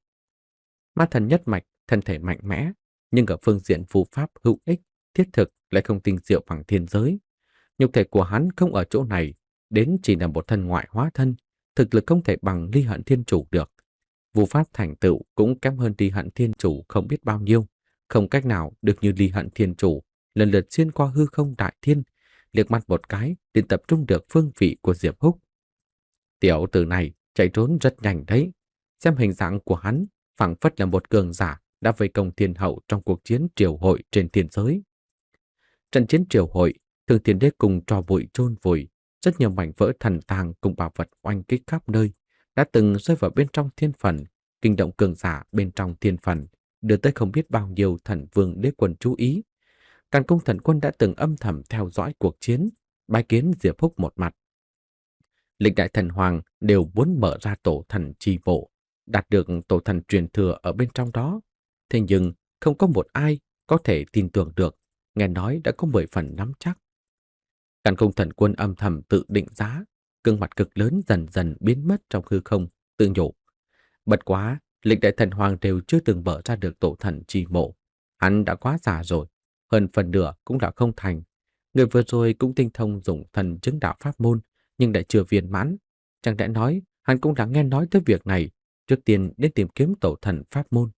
Ma thần nhất mạch, thân thể mạnh mẽ, nhưng ở phương diện phù pháp hữu ích, thiết thực lại không tinh diệu bằng thiên giới. Nhục thể của hắn không ở chỗ này, đến chỉ là một thân ngoại hóa thân, thực lực không thể bằng Ly Hận Thiên Chủ được. Vu pháp thành tựu cũng kém hơn Ly Hận Thiên Chủ không biết bao nhiêu, không cách nào được như Ly Hận Thiên Chủ, lần lượt xuyên qua hư không đại thiên, liếc mắt một cái liền tập trung được phương vị của Diệp Húc. Tiểu tử này chạy trốn rất nhanh đấy, xem hình dạng của hắn, phảng phất là một cường giả đã vây công thiên hậu trong cuộc chiến triều hội trên thiên giới. Trận chiến triều hội, Thường Thiên Đế cùng trò bụi chôn vùi, rất nhiều mảnh vỡ thần tàng cùng bảo vật oanh kích khắp nơi, đã từng rơi vào bên trong thiên phần, kinh động cường giả bên trong thiên phần, đưa tới không biết bao nhiêu thần vương đế quân chú ý. Càn Cung Thần Quân đã từng âm thầm theo dõi cuộc chiến, bái kiến Diệp Húc một mặt. Lịch đại thần hoàng đều muốn mở ra tổ thần chi bộ, đạt được tổ thần truyền thừa ở bên trong đó. Thế nhưng không có một ai có thể tin tưởng được, nghe nói đã có mười phần nắm chắc. Càn Cung Thần Quân âm thầm tự định giá, gương mặt cực lớn dần dần biến mất trong hư không, tự nhủ. Bất quá, lịch đại thần hoàng đều chưa từng mở ra được tổ thần chi mộ. Hắn đã quá già rồi, hơn phần nửa cũng đã không thành. Người vừa rồi cũng tinh thông dùng thần chứng đạo pháp môn, nhưng lại chưa viên mãn. Chẳng lẽ nói, hắn cũng đã nghe nói tới việc này, trước tiên đến tìm kiếm tổ thần pháp môn.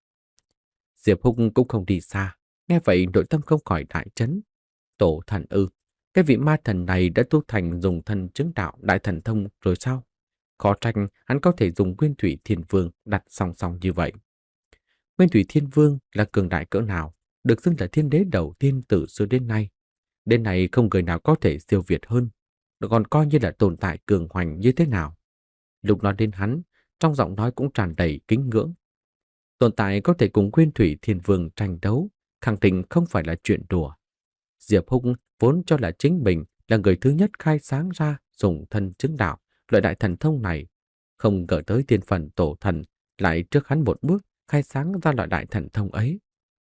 Diệp Húc cũng không đi xa, nghe vậy nội tâm không khỏi đại chấn. Tổ thần ư, cái vị ma thần này đã tu thành dùng thần chứng đạo đại thần thông rồi sao? Khó trách hắn có thể dùng Nguyên Thủy Thiên Vương đặt song song như vậy. Nguyên Thủy Thiên Vương là cường đại cỡ nào, được xưng là thiên đế đầu tiên từ xưa đến nay. Đến nay không người nào có thể siêu việt hơn, còn coi như là tồn tại cường hoành như thế nào. Lúc nói đến hắn, trong giọng nói cũng tràn đầy kính ngưỡng. Tồn tại có thể cùng Nguyên Thủy Thiên Vương tranh đấu, khẳng định không phải là chuyện đùa. Diệp Húc vốn cho là chính mình là người thứ nhất khai sáng ra dùng thân chứng đạo loại đại thần thông này, không ngờ tới thiên phần tổ thần lại trước hắn một bước khai sáng ra loại đại thần thông ấy.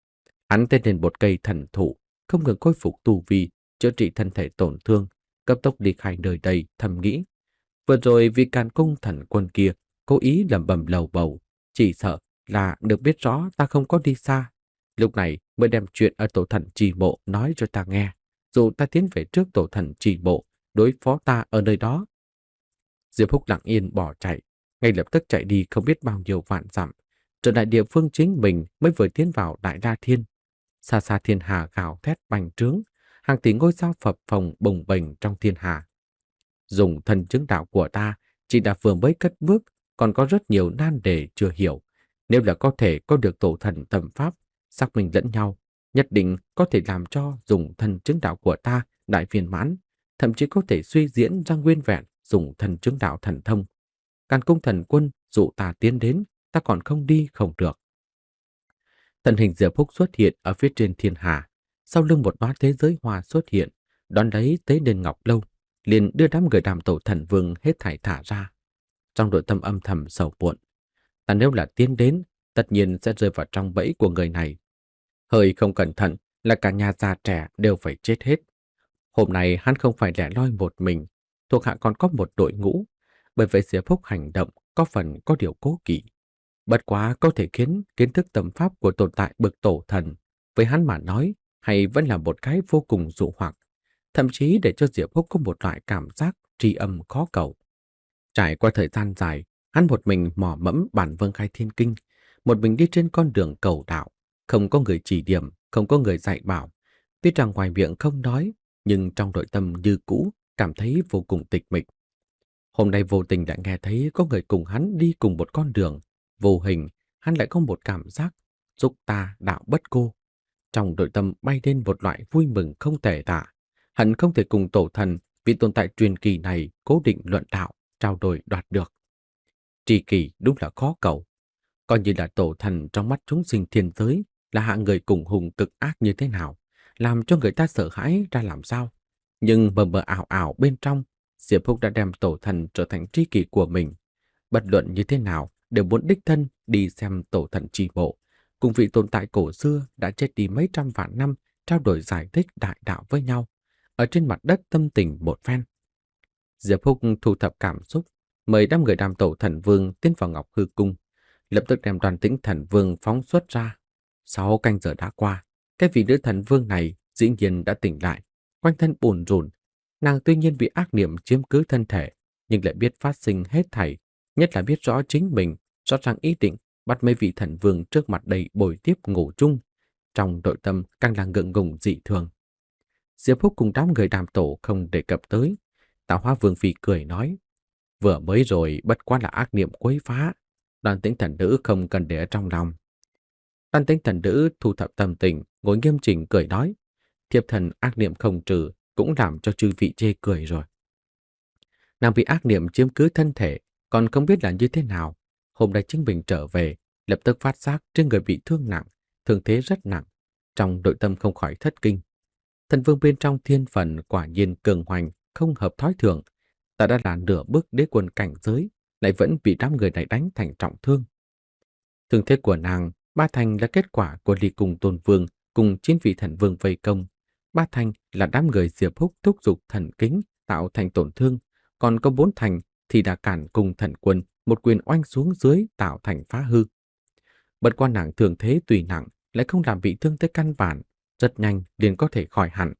Hắn tên lên một cây thần thụ, không ngừng khôi phục tu vi, chữa trị thân thể tổn thương, cấp tốc đi khai nơi đây, thầm nghĩ. Vừa rồi vì Càn Cung Thần Quân kia cố ý lẩm bẩm lầu bầu, chỉ sợ là được biết rõ ta không có đi xa. Lúc này mới đem chuyện ở tổ thần trì bộ nói cho ta nghe, dù ta tiến về trước tổ thần trì bộ, đối phó ta ở nơi đó. Diệp Húc lặng yên bỏ chạy, ngay lập tức chạy đi không biết bao nhiêu vạn dặm, trở lại địa phương chính mình mới vừa tiến vào Đại Đa Thiên. Xa xa thiên hà gào thét bành trướng, hàng tỷ ngôi sao phập phồng bồng bềnh trong thiên hà. Dùng thần chứng đạo của ta chỉ đã vừa mới cất bước, còn có rất nhiều nan đề chưa hiểu. Nếu là có thể có được tổ thần tâm pháp, xác minh lẫn nhau, nhất định có thể làm cho dùng thần chứng đạo của ta đại viên mãn, thậm chí có thể suy diễn ra nguyên vẹn dùng thần chứng đạo thần thông. Càn Cung Thần Quân dụ ta tiến đến, ta còn không đi không được. Thân hình Diệp Húc xuất hiện ở phía trên thiên hà, sau lưng một đóa thế giới hoa xuất hiện, đón lấy tế đền ngọc lâu, liền đưa đám người đàm tổ thần vương hết thảy thả ra. Trong nội tâm âm thầm sầu muộn, ta nếu là tiến đến, tất nhiên sẽ rơi vào trong bẫy của người này. Hơi không cẩn thận là cả nhà già trẻ đều phải chết hết. Hôm nay hắn không phải lẻ loi một mình, thuộc hạ còn có một đội ngũ, bởi vậy Diệp Phúc hành động có phần có điều cố kỵ. Bất quá có thể khiến kiến thức tâm pháp của tồn tại bậc tổ thần, với hắn mà nói, hay vẫn là một cái vô cùng dụ hoặc, thậm chí để cho Diệp Phúc có một loại cảm giác tri âm khó cầu. Trải qua thời gian dài, hắn một mình mò mẫm bản Vương Khai Thiên Kinh, một mình đi trên con đường cầu đạo, không có người chỉ điểm, không có người dạy bảo. Tuy rằng ngoài miệng không nói, nhưng trong nội tâm như cũ cảm thấy vô cùng tịch mịch. Hôm nay vô tình đã nghe thấy có người cùng hắn đi cùng một con đường, vô hình hắn lại có một cảm giác giúp ta đạo bất cô. Trong nội tâm bay lên một loại vui mừng không thể tả, hẳn không thể cùng tổ thần vì tồn tại truyền kỳ này cố định luận đạo, trao đổi đoạt được. Tri kỳ đúng là khó cầu, coi như là tổ thần trong mắt chúng sinh thiên giới là hạng người cùng hùng cực ác như thế nào, làm cho người ta sợ hãi ra làm sao. Nhưng mờ mờ ảo ảo bên trong, Diệp Phúc đã đem tổ thần trở thành tri kỷ của mình. Bất luận như thế nào, đều muốn đích thân đi xem tổ thần chi bộ, cùng vị tồn tại cổ xưa đã chết đi mấy trăm vạn năm, trao đổi giải thích đại đạo với nhau, ở trên mặt đất tâm tình một phen. Diệp Phúc thu thập cảm xúc, mời đám người đàm tổ thần vương tiến vào Ngọc Hư Cung, lập tức đem Đoàn Tĩnh thần vương phóng xuất ra. Sáu canh giờ đã qua, cái vị nữ thần vương này dĩ nhiên đã tỉnh lại, quanh thân bùn rùn. Nàng tuy nhiên bị ác niệm chiếm cứ thân thể, nhưng lại biết phát sinh hết thảy, nhất là biết rõ chính mình, rõ ràng ý định bắt mấy vị thần vương trước mặt đây bồi tiếp ngủ chung. Trong nội tâm càng là ngượng ngùng dị thường. Diệp Phúc cùng đám người đàm tổ không đề cập tới. Tạo Hóa Vương Phi cười nói, vừa mới rồi bất quá là ác niệm quấy phá, Đoàn Tĩnh thần nữ không cần để ở trong lòng. Đoàn Tĩnh thần nữ thu thập tâm tình, ngồi nghiêm chỉnh cười nói, thiệp thần ác niệm không trừ cũng làm cho chư vị chê cười rồi. Nàng bị ác niệm chiếm cứ thân thể, còn không biết là như thế nào. Hôm nay chính mình trở về, lập tức phát giác trên người bị thương nặng, thương thế rất nặng, trong nội tâm không khỏi thất kinh. Thần vương bên trong thiên phần quả nhiên cường hoành, không hợp thói thường. Ta đã là nửa bước đế quân cảnh giới, lại vẫn bị đám người này đánh thành trọng thương. Thương thế của nàng, ba thành là kết quả của Ly Cung Tôn Vương cùng chín vị thần vương vây công. Ba thành là đám người Diệp Phúc thúc giục thần kính tạo thành tổn thương, còn có bốn thành thì đã cản cùng thần quân một quyền oanh xuống dưới tạo thành phá hư. Bất qua nàng thường thế tùy nặng, lại không làm bị thương tới căn bản, rất nhanh liền có thể khỏi hẳn.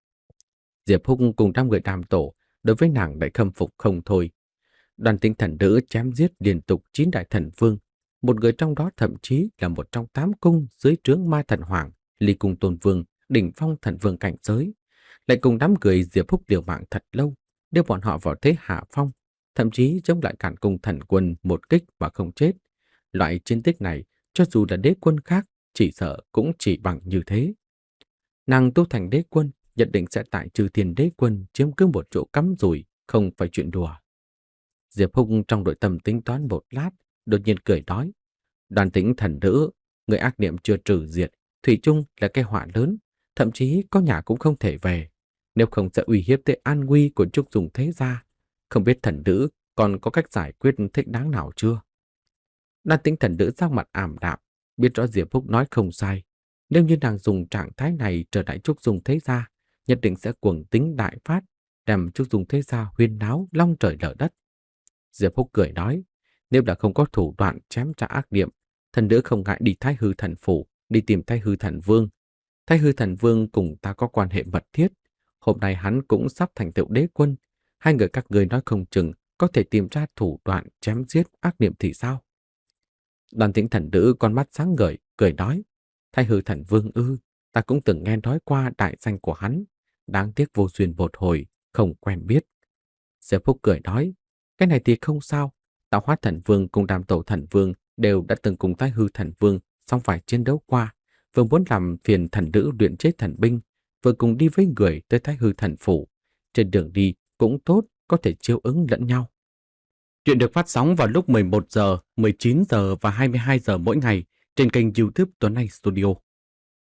Diệp Phúc cùng đám người đàm tổ đối với nàng lại khâm phục không thôi. Đoàn Tĩnh thần nữ chém giết liên tục chín đại thần vương, một người trong đó thậm chí là một trong tám cung dưới trướng Ma Thần Hoàng, Ly Cung Tôn Vương, đỉnh phong thần vương cảnh giới, lại cùng đám người Diệp Phúc liều mạng thật lâu, đưa bọn họ vào thế hạ phong, thậm chí chống lại cản cung thần quân một kích mà không chết. Loại chiến tích này, cho dù là đế quân khác, chỉ sợ cũng chỉ bằng như thế. Nàng tu thành đế quân, nhất định sẽ tại trừ thiên đế quân chiếm cứ một chỗ cắm rủi, không phải chuyện đùa. Diệp Phúc trong nội tâm tính toán một lát, đột nhiên cười nói, Đoàn Tĩnh thần nữ, người ác niệm chưa trừ diệt, thủy chung là cái họa lớn, thậm chí có nhà cũng không thể về, nếu không sẽ uy hiếp tới an nguy của Trúc Dùng thế gia. Không biết thần nữ còn có cách giải quyết thích đáng nào chưa? Đoàn Tĩnh thần nữ sắc mặt ảm đạm, biết rõ Diệp Phúc nói không sai. Nếu như nàng dùng trạng thái này trở lại Trúc Dùng thế gia, nhất định sẽ cuồng tính đại phát, đem Trúc Dùng thế gia huyên náo long trời lở đất. Diệp Phúc cười nói, nếu đã không có thủ đoạn chém trả ác niệm, thần nữ không ngại đi Thái Hư thần phủ, đi tìm Thái Hư thần vương. Thái Hư thần vương cùng ta có quan hệ mật thiết, hôm nay hắn cũng sắp thành tựu đế quân, hai người các ngươi nói không chừng có thể tìm ra thủ đoạn chém giết ác niệm thì sao? Đoàn Tĩnh thần nữ con mắt sáng ngời, cười nói, Thái Hư thần vương ư, ta cũng từng nghe nói qua đại danh của hắn, đáng tiếc vô duyên một hồi, không quen biết. Diệp Phúc cười nói, cái này thì không sao, Tạo Hóa thần vương cùng Đàm Tổ thần vương đều đã từng cùng Thái Hư thần vương song phải chiến đấu qua, vừa muốn làm phiền thần nữ luyện chế thần binh, vừa cùng đi với người tới Thái Hư thần phủ, trên đường đi cũng tốt, có thể chiếu ứng lẫn nhau. Chuyện được phát sóng vào lúc mười một giờ, mười chín giờ và hai mươi hai giờ mỗi ngày trên kênh YouTube Tuấn Anh Studio.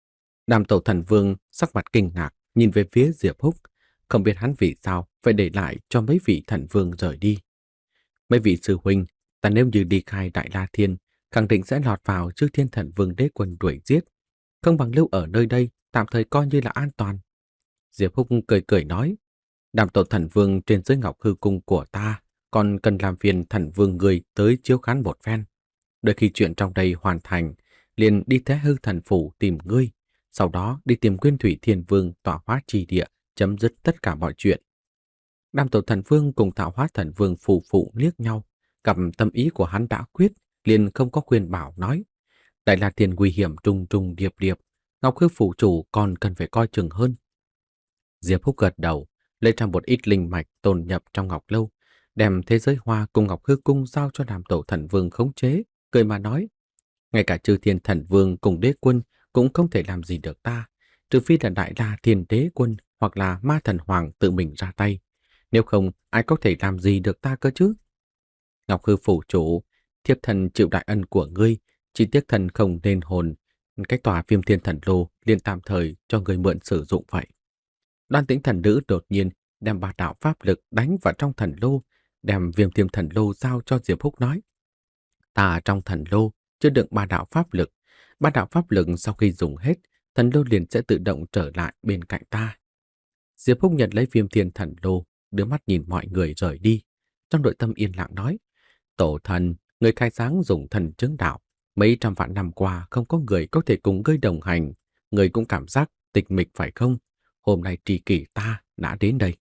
Đàm Tẩu Thần Vương sắc mặt kinh ngạc nhìn về phía Diệp Húc, không biết hắn vì sao phải để lại cho mấy vị thần vương rời đi. Mấy vị sư huynh, ta nếu như đi khai Đại La Thiên, khẳng định sẽ lọt vào trước Thiên Thần Vương đế quân đuổi giết, không bằng lưu ở nơi đây, tạm thời coi như là an toàn. Diệp Húc cười cười nói, Đàm Tẩu Thần Vương trên dưới Ngọc Hư Cung của ta, còn cần làm phiền thần vương người tới chiếu khán một phen. Đợi khi chuyện trong đây hoàn thành, liền đi Thế Hư Thần Phủ tìm ngươi, sau đó đi tìm Nguyên Thủy Thiên Vương tọa hóa trì địa, chấm dứt tất cả mọi chuyện. Đàm Tẩu Thần Vương cùng Tạo Hóa Thần Vương phù phụ liếc nhau, gặp tâm ý của hắn đã quyết, liền không có khuyên bảo nói, Đại La Thiên nguy hiểm trùng trùng điệp điệp, Ngọc Hư phủ chủ còn cần phải coi chừng hơn. Diệp Húc gật đầu, lấy ra một ít linh mạch tồn nhập trong Ngọc Lâu, đem thế giới hoa cùng Ngọc Hư cung giao cho Đàm Tẩu Thần Vương khống chế, cười mà nói, ngay cả Chư Thiên Thần Vương cùng Đế Quân cũng không thể làm gì được ta, trừ phi là Đại La Thiên Đế Quân hoặc là Ma Thần Hoàng tự mình ra tay. Nếu không, ai có thể làm gì được ta cơ chứ? Ngọc Hư phủ chủ, thiếp thần chịu đại ân của ngươi, chỉ tiếc thần không nên hồn. Cái tòa Viêm Thiên Thần Lô liền tạm thời cho người mượn sử dụng vậy. Đoan Tĩnh thần nữ đột nhiên đem ba đạo pháp lực đánh vào trong thần lô, đem Viêm Thiên Thần Lô giao cho Diệp Húc nói. Ta trong thần lô chứa đựng ba đạo pháp lực. Ba đạo pháp lực sau khi dùng hết, thần lô liền sẽ tự động trở lại bên cạnh ta. Diệp Húc nhận lấy Viêm Thiên Thần Lô, đưa mắt nhìn mọi người rời đi. Trong nội tâm yên lặng nói, tổ thần, người khai sáng dùng thần chứng đạo. Mấy trăm vạn năm qua không có người có thể cùng ngươi đồng hành. Người cũng cảm giác tịch mịch phải không? Hôm nay tri kỷ ta đã đến đây.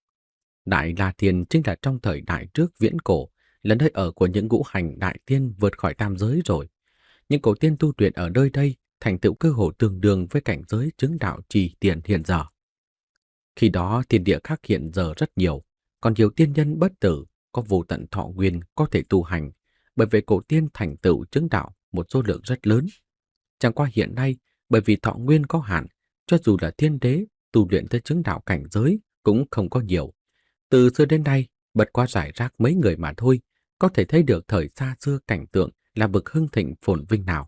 Đại La Thiên chính là trong thời đại trước viễn cổ, là nơi ở của những ngũ hành đại tiên vượt khỏi tam giới rồi. Những cổ tiên tu luyện ở nơi đây thành tựu cơ hồ tương đương với cảnh giới chứng đạo trì tiền hiện giờ. Khi đó thiên địa khác hiện giờ rất nhiều, còn nhiều tiên nhân bất tử, có vô tận thọ nguyên có thể tu hành, bởi vì cổ tiên thành tựu chứng đạo một số lượng rất lớn. Chẳng qua hiện nay, bởi vì thọ nguyên có hạn, cho dù là thiên đế tu luyện tới chứng đạo cảnh giới cũng không có nhiều. Từ xưa đến nay, bật qua rải rác mấy người mà thôi, có thể thấy được thời xa xưa cảnh tượng là bậc hưng thịnh phồn vinh nào.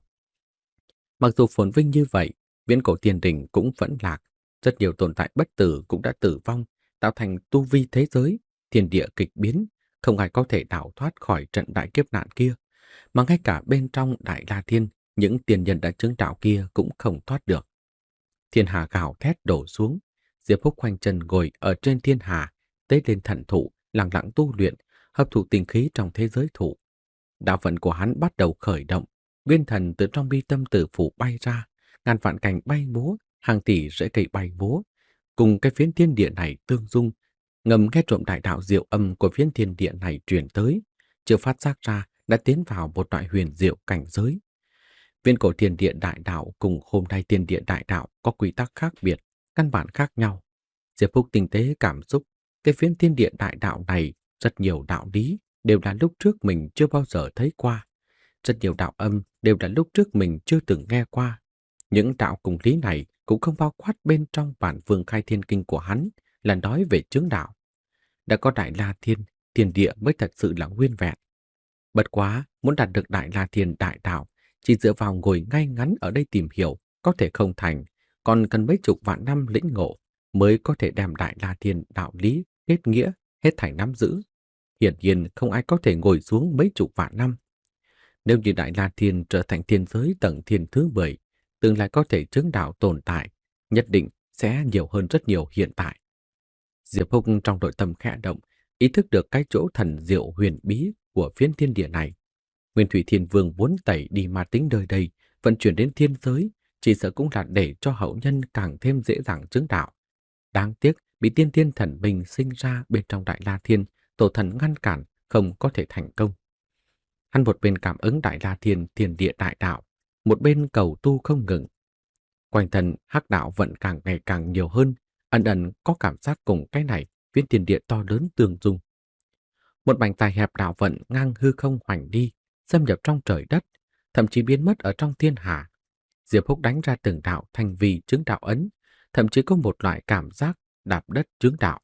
Mặc dù phồn vinh như vậy, viễn cổ tiên đình cũng vẫn lạc, rất nhiều tồn tại bất tử cũng đã tử vong, tạo thành tu vi thế giới, thiên địa kịch biến, không ai có thể đào thoát khỏi trận đại kiếp nạn kia, mà ngay cả bên trong Đại La Thiên, những tiên nhân đã chứng đạo kia cũng không thoát được. Thiên hà gào thét đổ xuống, Diệp Húc khoanh chân ngồi ở trên thiên hà, tế lên thần thụ, lặng lặng tu luyện, hấp thụ tinh khí trong thế giới thụ. Đạo vận của hắn bắt đầu khởi động, nguyên thần từ trong bi tâm tử phủ bay ra, ngàn vạn cành bay múa, hàng tỷ rễ cây bay múa, cùng cái phiến thiên địa này tương dung, ngầm nghe trộm đại đạo diệu âm của phiến thiên địa này truyền tới, chưa phát giác ra đã tiến vào một loại huyền diệu cảnh giới. Viên cổ thiên địa đại đạo cùng hôm nay thiên địa đại đạo có quy tắc khác biệt, căn bản khác nhau. Diệp Húc tinh tế cảm xúc, cái phiến thiên địa đại đạo này rất nhiều đạo lý đều là lúc trước mình chưa bao giờ thấy qua. Rất nhiều đạo âm đều là lúc trước mình chưa từng nghe qua. Những đạo cùng lý này cũng không bao quát bên trong bản Vương Khai Thiên Kinh của hắn là nói về chứng đạo. Đã có Đại La Thiên, thiên địa mới thật sự là nguyên vẹn. Bất quá, muốn đạt được Đại La Thiên đại đạo, chỉ dựa vào ngồi ngay ngắn ở đây tìm hiểu có thể không thành, còn cần mấy chục vạn năm lĩnh ngộ mới có thể đem Đại La Thiên đạo lý, hết nghĩa, hết thảy nắm giữ. Hiển nhiên không ai có thể ngồi xuống mấy chục vạn năm. Nếu như Đại La Thiên trở thành thiên giới tầng thiên thứ mười, tương lai có thể chứng đạo tồn tại, nhất định sẽ nhiều hơn rất nhiều hiện tại. Diệp Húc trong nội tâm khẽ động, ý thức được cái chỗ thần diệu huyền bí của phiến thiên địa này. Nguyên Thủy Thiên Vương muốn tẩy đi ma tính nơi đây, vận chuyển đến thiên giới, chỉ sợ cũng là để cho hậu nhân càng thêm dễ dàng chứng đạo. Đáng tiếc bị tiên thiên thần minh sinh ra bên trong Đại La Thiên, tổ thần ngăn cản, không có thể thành công. Hắn một bên cảm ứng Đại La Thiên thiên địa đại đạo, một bên cầu tu không ngừng. Quanh thân hắc đạo vận càng ngày càng nhiều hơn, ẩn ẩn có cảm giác cùng cái này viên thiên địa to lớn tương dung. Một mảnh dài hẹp đạo vận ngang hư không hoành đi, xâm nhập trong trời đất, thậm chí biến mất ở trong thiên hà. Diệp Húc đánh ra từng đạo thành vì chứng đạo ấn, thậm chí có một loại cảm giác đạp đất chứng đạo.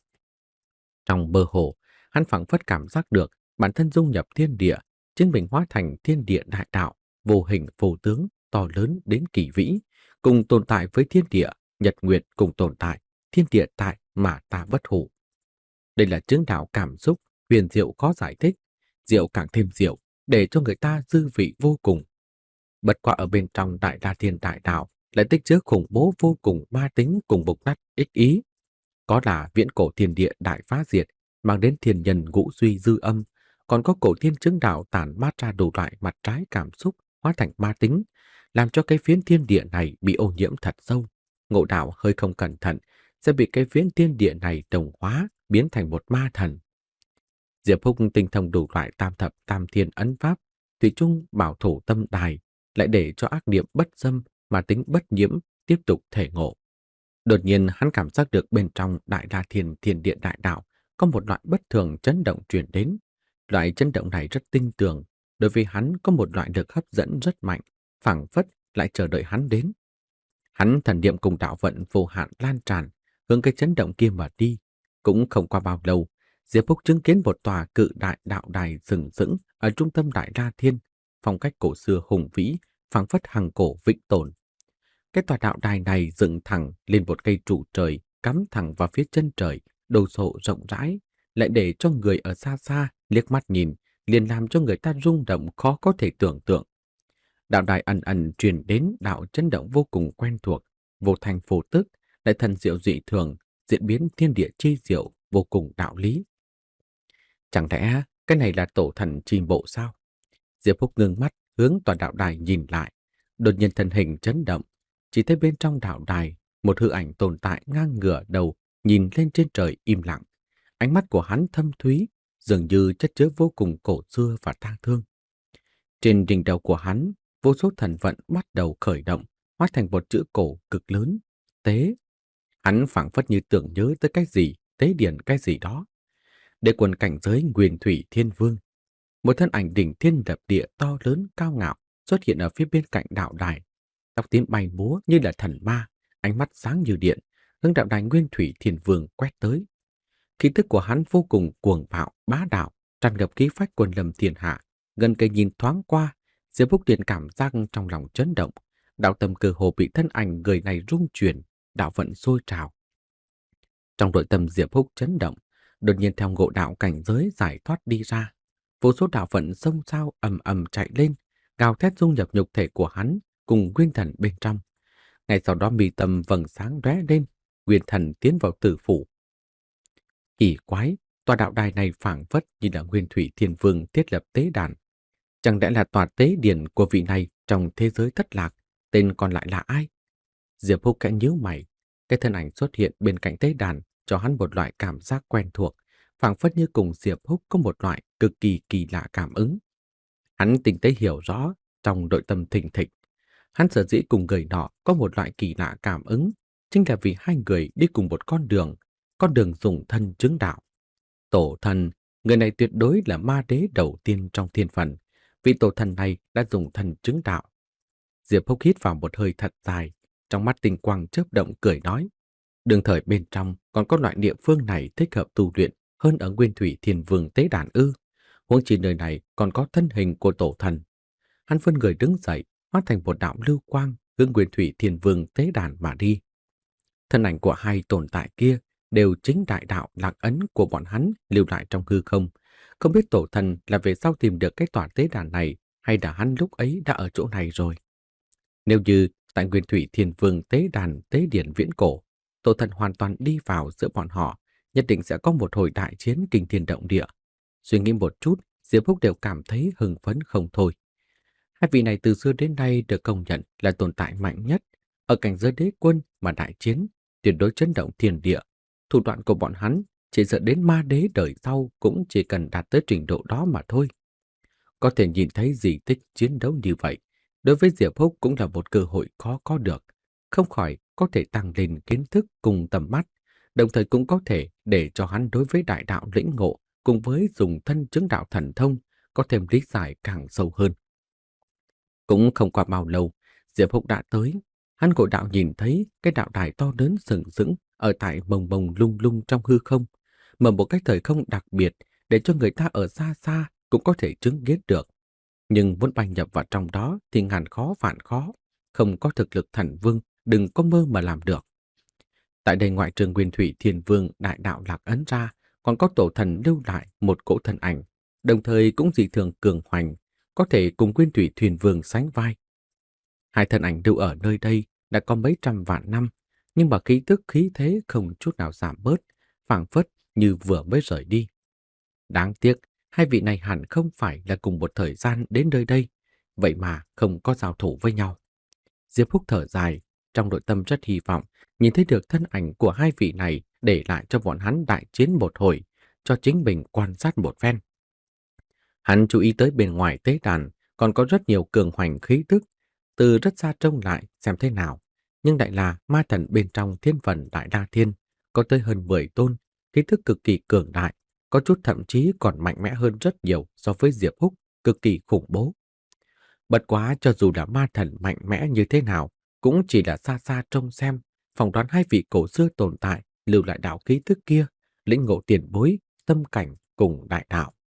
Trong mơ hồ, hắn phảng phất cảm giác được bản thân dung nhập thiên địa, chính mình hóa thành thiên địa đại đạo, vô hình vô tướng, to lớn đến kỳ vĩ, cùng tồn tại với thiên địa, nhật nguyệt cùng tồn tại, thiên địa tại mà ta bất hủ. Đây là chứng đạo cảm xúc, huyền diệu khó giải thích, diệu càng thêm diệu, để cho người ta dư vị vô cùng. Bất quả ở bên trong Đại La Thiên Đại Đạo lại tích chứa khủng bố vô cùng ma tính cùng bộc tát ích ý. Có là viễn cổ thiên địa đại phá diệt, mang đến thiên nhân ngũ suy dư âm, còn có cổ thiên chứng đạo tản mát ra đủ loại mặt trái cảm xúc hóa thành ma tính, làm cho cái phiến thiên địa này bị ô nhiễm thật sâu. Ngộ đạo hơi không cẩn thận sẽ bị cái phiến thiên địa này đồng hóa, biến thành một ma thần. Diệp Húc tinh thông đủ loại tam thập tam thiên ấn pháp, thủy chung bảo thủ tâm đài, lại để cho ác niệm bất xâm mà tính bất nhiễm tiếp tục thể ngộ. Đột nhiên hắn cảm giác được bên trong Đại La Thiên Thiên Địa Đại Đạo có một loại bất thường chấn động truyền đến. Loại chấn động này rất tinh tường, đối với hắn có một loại lực hấp dẫn rất mạnh, phảng phất lại chờ đợi hắn đến. Hắn thần niệm cùng đạo vận vô hạn lan tràn, hướng cái chấn động kia mà đi. Cũng không qua bao lâu, Diệp Húc chứng kiến một tòa cự đại đạo đài sừng sững ở trung tâm Đại La Thiên, phong cách cổ xưa hùng vĩ, phảng phất hằng cổ vĩnh tồn. Cái tòa đạo đài này dựng thẳng lên một cây trụ trời, cắm thẳng vào phía chân trời, đồ sộ rộng rãi, lại để cho người ở xa xa liếc mắt nhìn, liền làm cho người ta rung động khó có thể tưởng tượng. Đạo đài ẩn ẩn truyền đến đạo chấn động vô cùng quen thuộc, vô thành vô tức, lại thần diệu dị thường, diễn biến thiên địa chi diệu, vô cùng đạo lý. Chẳng lẽ cái này là tổ thần chi bộ sao? Diệp Húc ngưng mắt hướng tòa đạo đài nhìn lại, đột nhiên thân hình chấn động, chỉ thấy bên trong đạo đài một hư ảnh tồn tại ngang ngửa đầu nhìn lên trên trời im lặng. Ánh mắt của hắn thâm thúy, dường như chất chứa vô cùng cổ xưa và tang thương. Trên đỉnh đầu của hắn, vô số thần vận bắt đầu khởi động, hóa thành một chữ cổ cực lớn, tế. Hắn phảng phất như tưởng nhớ tới cái gì, tế điển cái gì đó. Để quần cảnh giới Nguyên Thủy Thiên Vương, một thân ảnh đỉnh thiên lập địa to lớn cao ngạo xuất hiện ở phía bên cạnh đạo đài. Tóc tím bay múa như là thần ma, ánh mắt sáng như điện, hướng đạo đài Nguyên Thủy Thiên Vương quét tới. Khí tức của hắn vô cùng cuồng bạo, bá đạo, tràn ngập khí phách quân lâm thiên hạ. Gần cây nhìn thoáng qua, Diệp Húc liền cảm giác trong lòng chấn động, đạo tâm cơ hồ bị thân ảnh người này rung chuyển, đạo vận sôi trào. Trong nội tâm Diệp Húc chấn động, đột nhiên theo ngộ đạo cảnh giới giải thoát đi ra, vô số đạo vận xông xao ầm ầm chạy lên, gào thét dung nhập nhục thể của hắn cùng nguyên thần bên trong. Ngay sau đó mi tâm vầng sáng lóe lên, nguyên thần tiến vào tử phủ. Kỳ quái, tòa đạo đài này phảng phất như là Nguyên Thủy Thiên Vương thiết lập tế đàn. Chẳng lẽ là tòa tế điển của vị này trong thế giới thất lạc, tên còn lại là ai? Diệp Húc khẽ nhíu mày, cái thân ảnh xuất hiện bên cạnh tế đàn cho hắn một loại cảm giác quen thuộc, phảng phất như cùng Diệp Húc có một loại cực kỳ kỳ lạ cảm ứng. Hắn tinh tế hiểu rõ trong nội tâm thình thịch, hắn sở dĩ cùng người nọ có một loại kỳ lạ cảm ứng, chính là vì hai người đi cùng một con đường, con đường dùng thân chứng đạo. Tổ thần, người này tuyệt đối là ma đế đầu tiên trong thiên phần, vị tổ thần này đã dùng thân chứng đạo. Diệp Húc hít vào một hơi thật dài, trong mắt tinh quang chớp động cười nói, đường thời bên trong còn có loại địa phương này thích hợp tu luyện hơn ở Nguyên Thủy Thiên Vương tế đàn ư? Huống chi nơi này còn có thân hình của tổ thần. Hắn phân người đứng dậy, hóa thành một đạo lưu quang hướng Nguyên Thủy Thiên Vương tế đàn mà đi. Thân ảnh của hai tồn tại kia đều chính đại đạo lạc ấn của bọn hắn lưu lại trong hư không. Không biết tổ thần là về sau tìm được cái tòa tế đàn này, hay là hắn lúc ấy đã ở chỗ này rồi. Nếu như tại Nguyên Thủy Thiên Vương tế đàn tế điển viễn cổ, tổ thần hoàn toàn đi vào giữa bọn họ, nhất định sẽ có một hồi đại chiến kinh thiên động địa. Suy nghĩ một chút, Diệp Húc đều cảm thấy hưng phấn không thôi. Hai vị này từ xưa đến nay được công nhận là tồn tại mạnh nhất, ở cảnh giới đế quân mà đại chiến, tuyệt đối chấn động thiên địa. Thủ đoạn của bọn hắn chỉ sợ đến ma đế đời sau cũng chỉ cần đạt tới trình độ đó mà thôi. Có thể nhìn thấy di tích chiến đấu như vậy, đối với Diệp Húc cũng là một cơ hội khó có được, không khỏi có thể tăng lên kiến thức cùng tầm mắt, đồng thời cũng có thể để cho hắn đối với đại đạo lĩnh ngộ cùng với dùng thân chứng đạo thần thông có thêm lý giải càng sâu hơn. Cũng không qua bao lâu, Diệp Húc đã tới. Hắn ngộ đạo nhìn thấy cái đạo đài to lớn sừng sững ở tại mông mông lung lung trong hư không, mở một cái thời không đặc biệt để cho người ta ở xa xa cũng có thể chứng kiến được. Nhưng muốn bay nhập vào trong đó thì ngàn khó vạn khó, không có thực lực thần vương đừng có mơ mà làm được. Tại đây ngoại trừ Nguyên Thủy Thiên Vương đại đạo Lạc Ấn ra, còn có tổ thần lưu lại một cỗ thân ảnh, đồng thời cũng dị thường cường hoành, có thể cùng Nguyên Thủy Thiên Vương sánh vai. Hai thân ảnh lưu ở nơi đây đã có mấy trăm vạn năm, nhưng mà khí tức khí thế không chút nào giảm bớt, phảng phất như vừa mới rời đi. Đáng tiếc, hai vị này hẳn không phải là cùng một thời gian đến nơi đây, vậy mà không có giao thủ với nhau. Diệp Húc thở dài, trong nội tâm rất hy vọng nhìn thấy được thân ảnh của hai vị này để lại cho bọn hắn đại chiến một hồi, cho chính mình quan sát một phen. Hắn chú ý tới bên ngoài tế đàn còn có rất nhiều cường hoành khí tức, từ rất xa trông lại xem thế nào, nhưng đại là ma thần bên trong thiên phần Đại Đa Thiên, có tới hơn mười tôn, khí tức cực kỳ cường đại, có chút thậm chí còn mạnh mẽ hơn rất nhiều so với Diệp Húc, cực kỳ khủng bố. Bất quá cho dù là ma thần mạnh mẽ như thế nào, cũng chỉ là xa xa trông xem, phỏng đoán hai vị cổ xưa tồn tại lưu lại đạo khí tức kia, lĩnh ngộ tiền bối, tâm cảnh cùng đại đạo.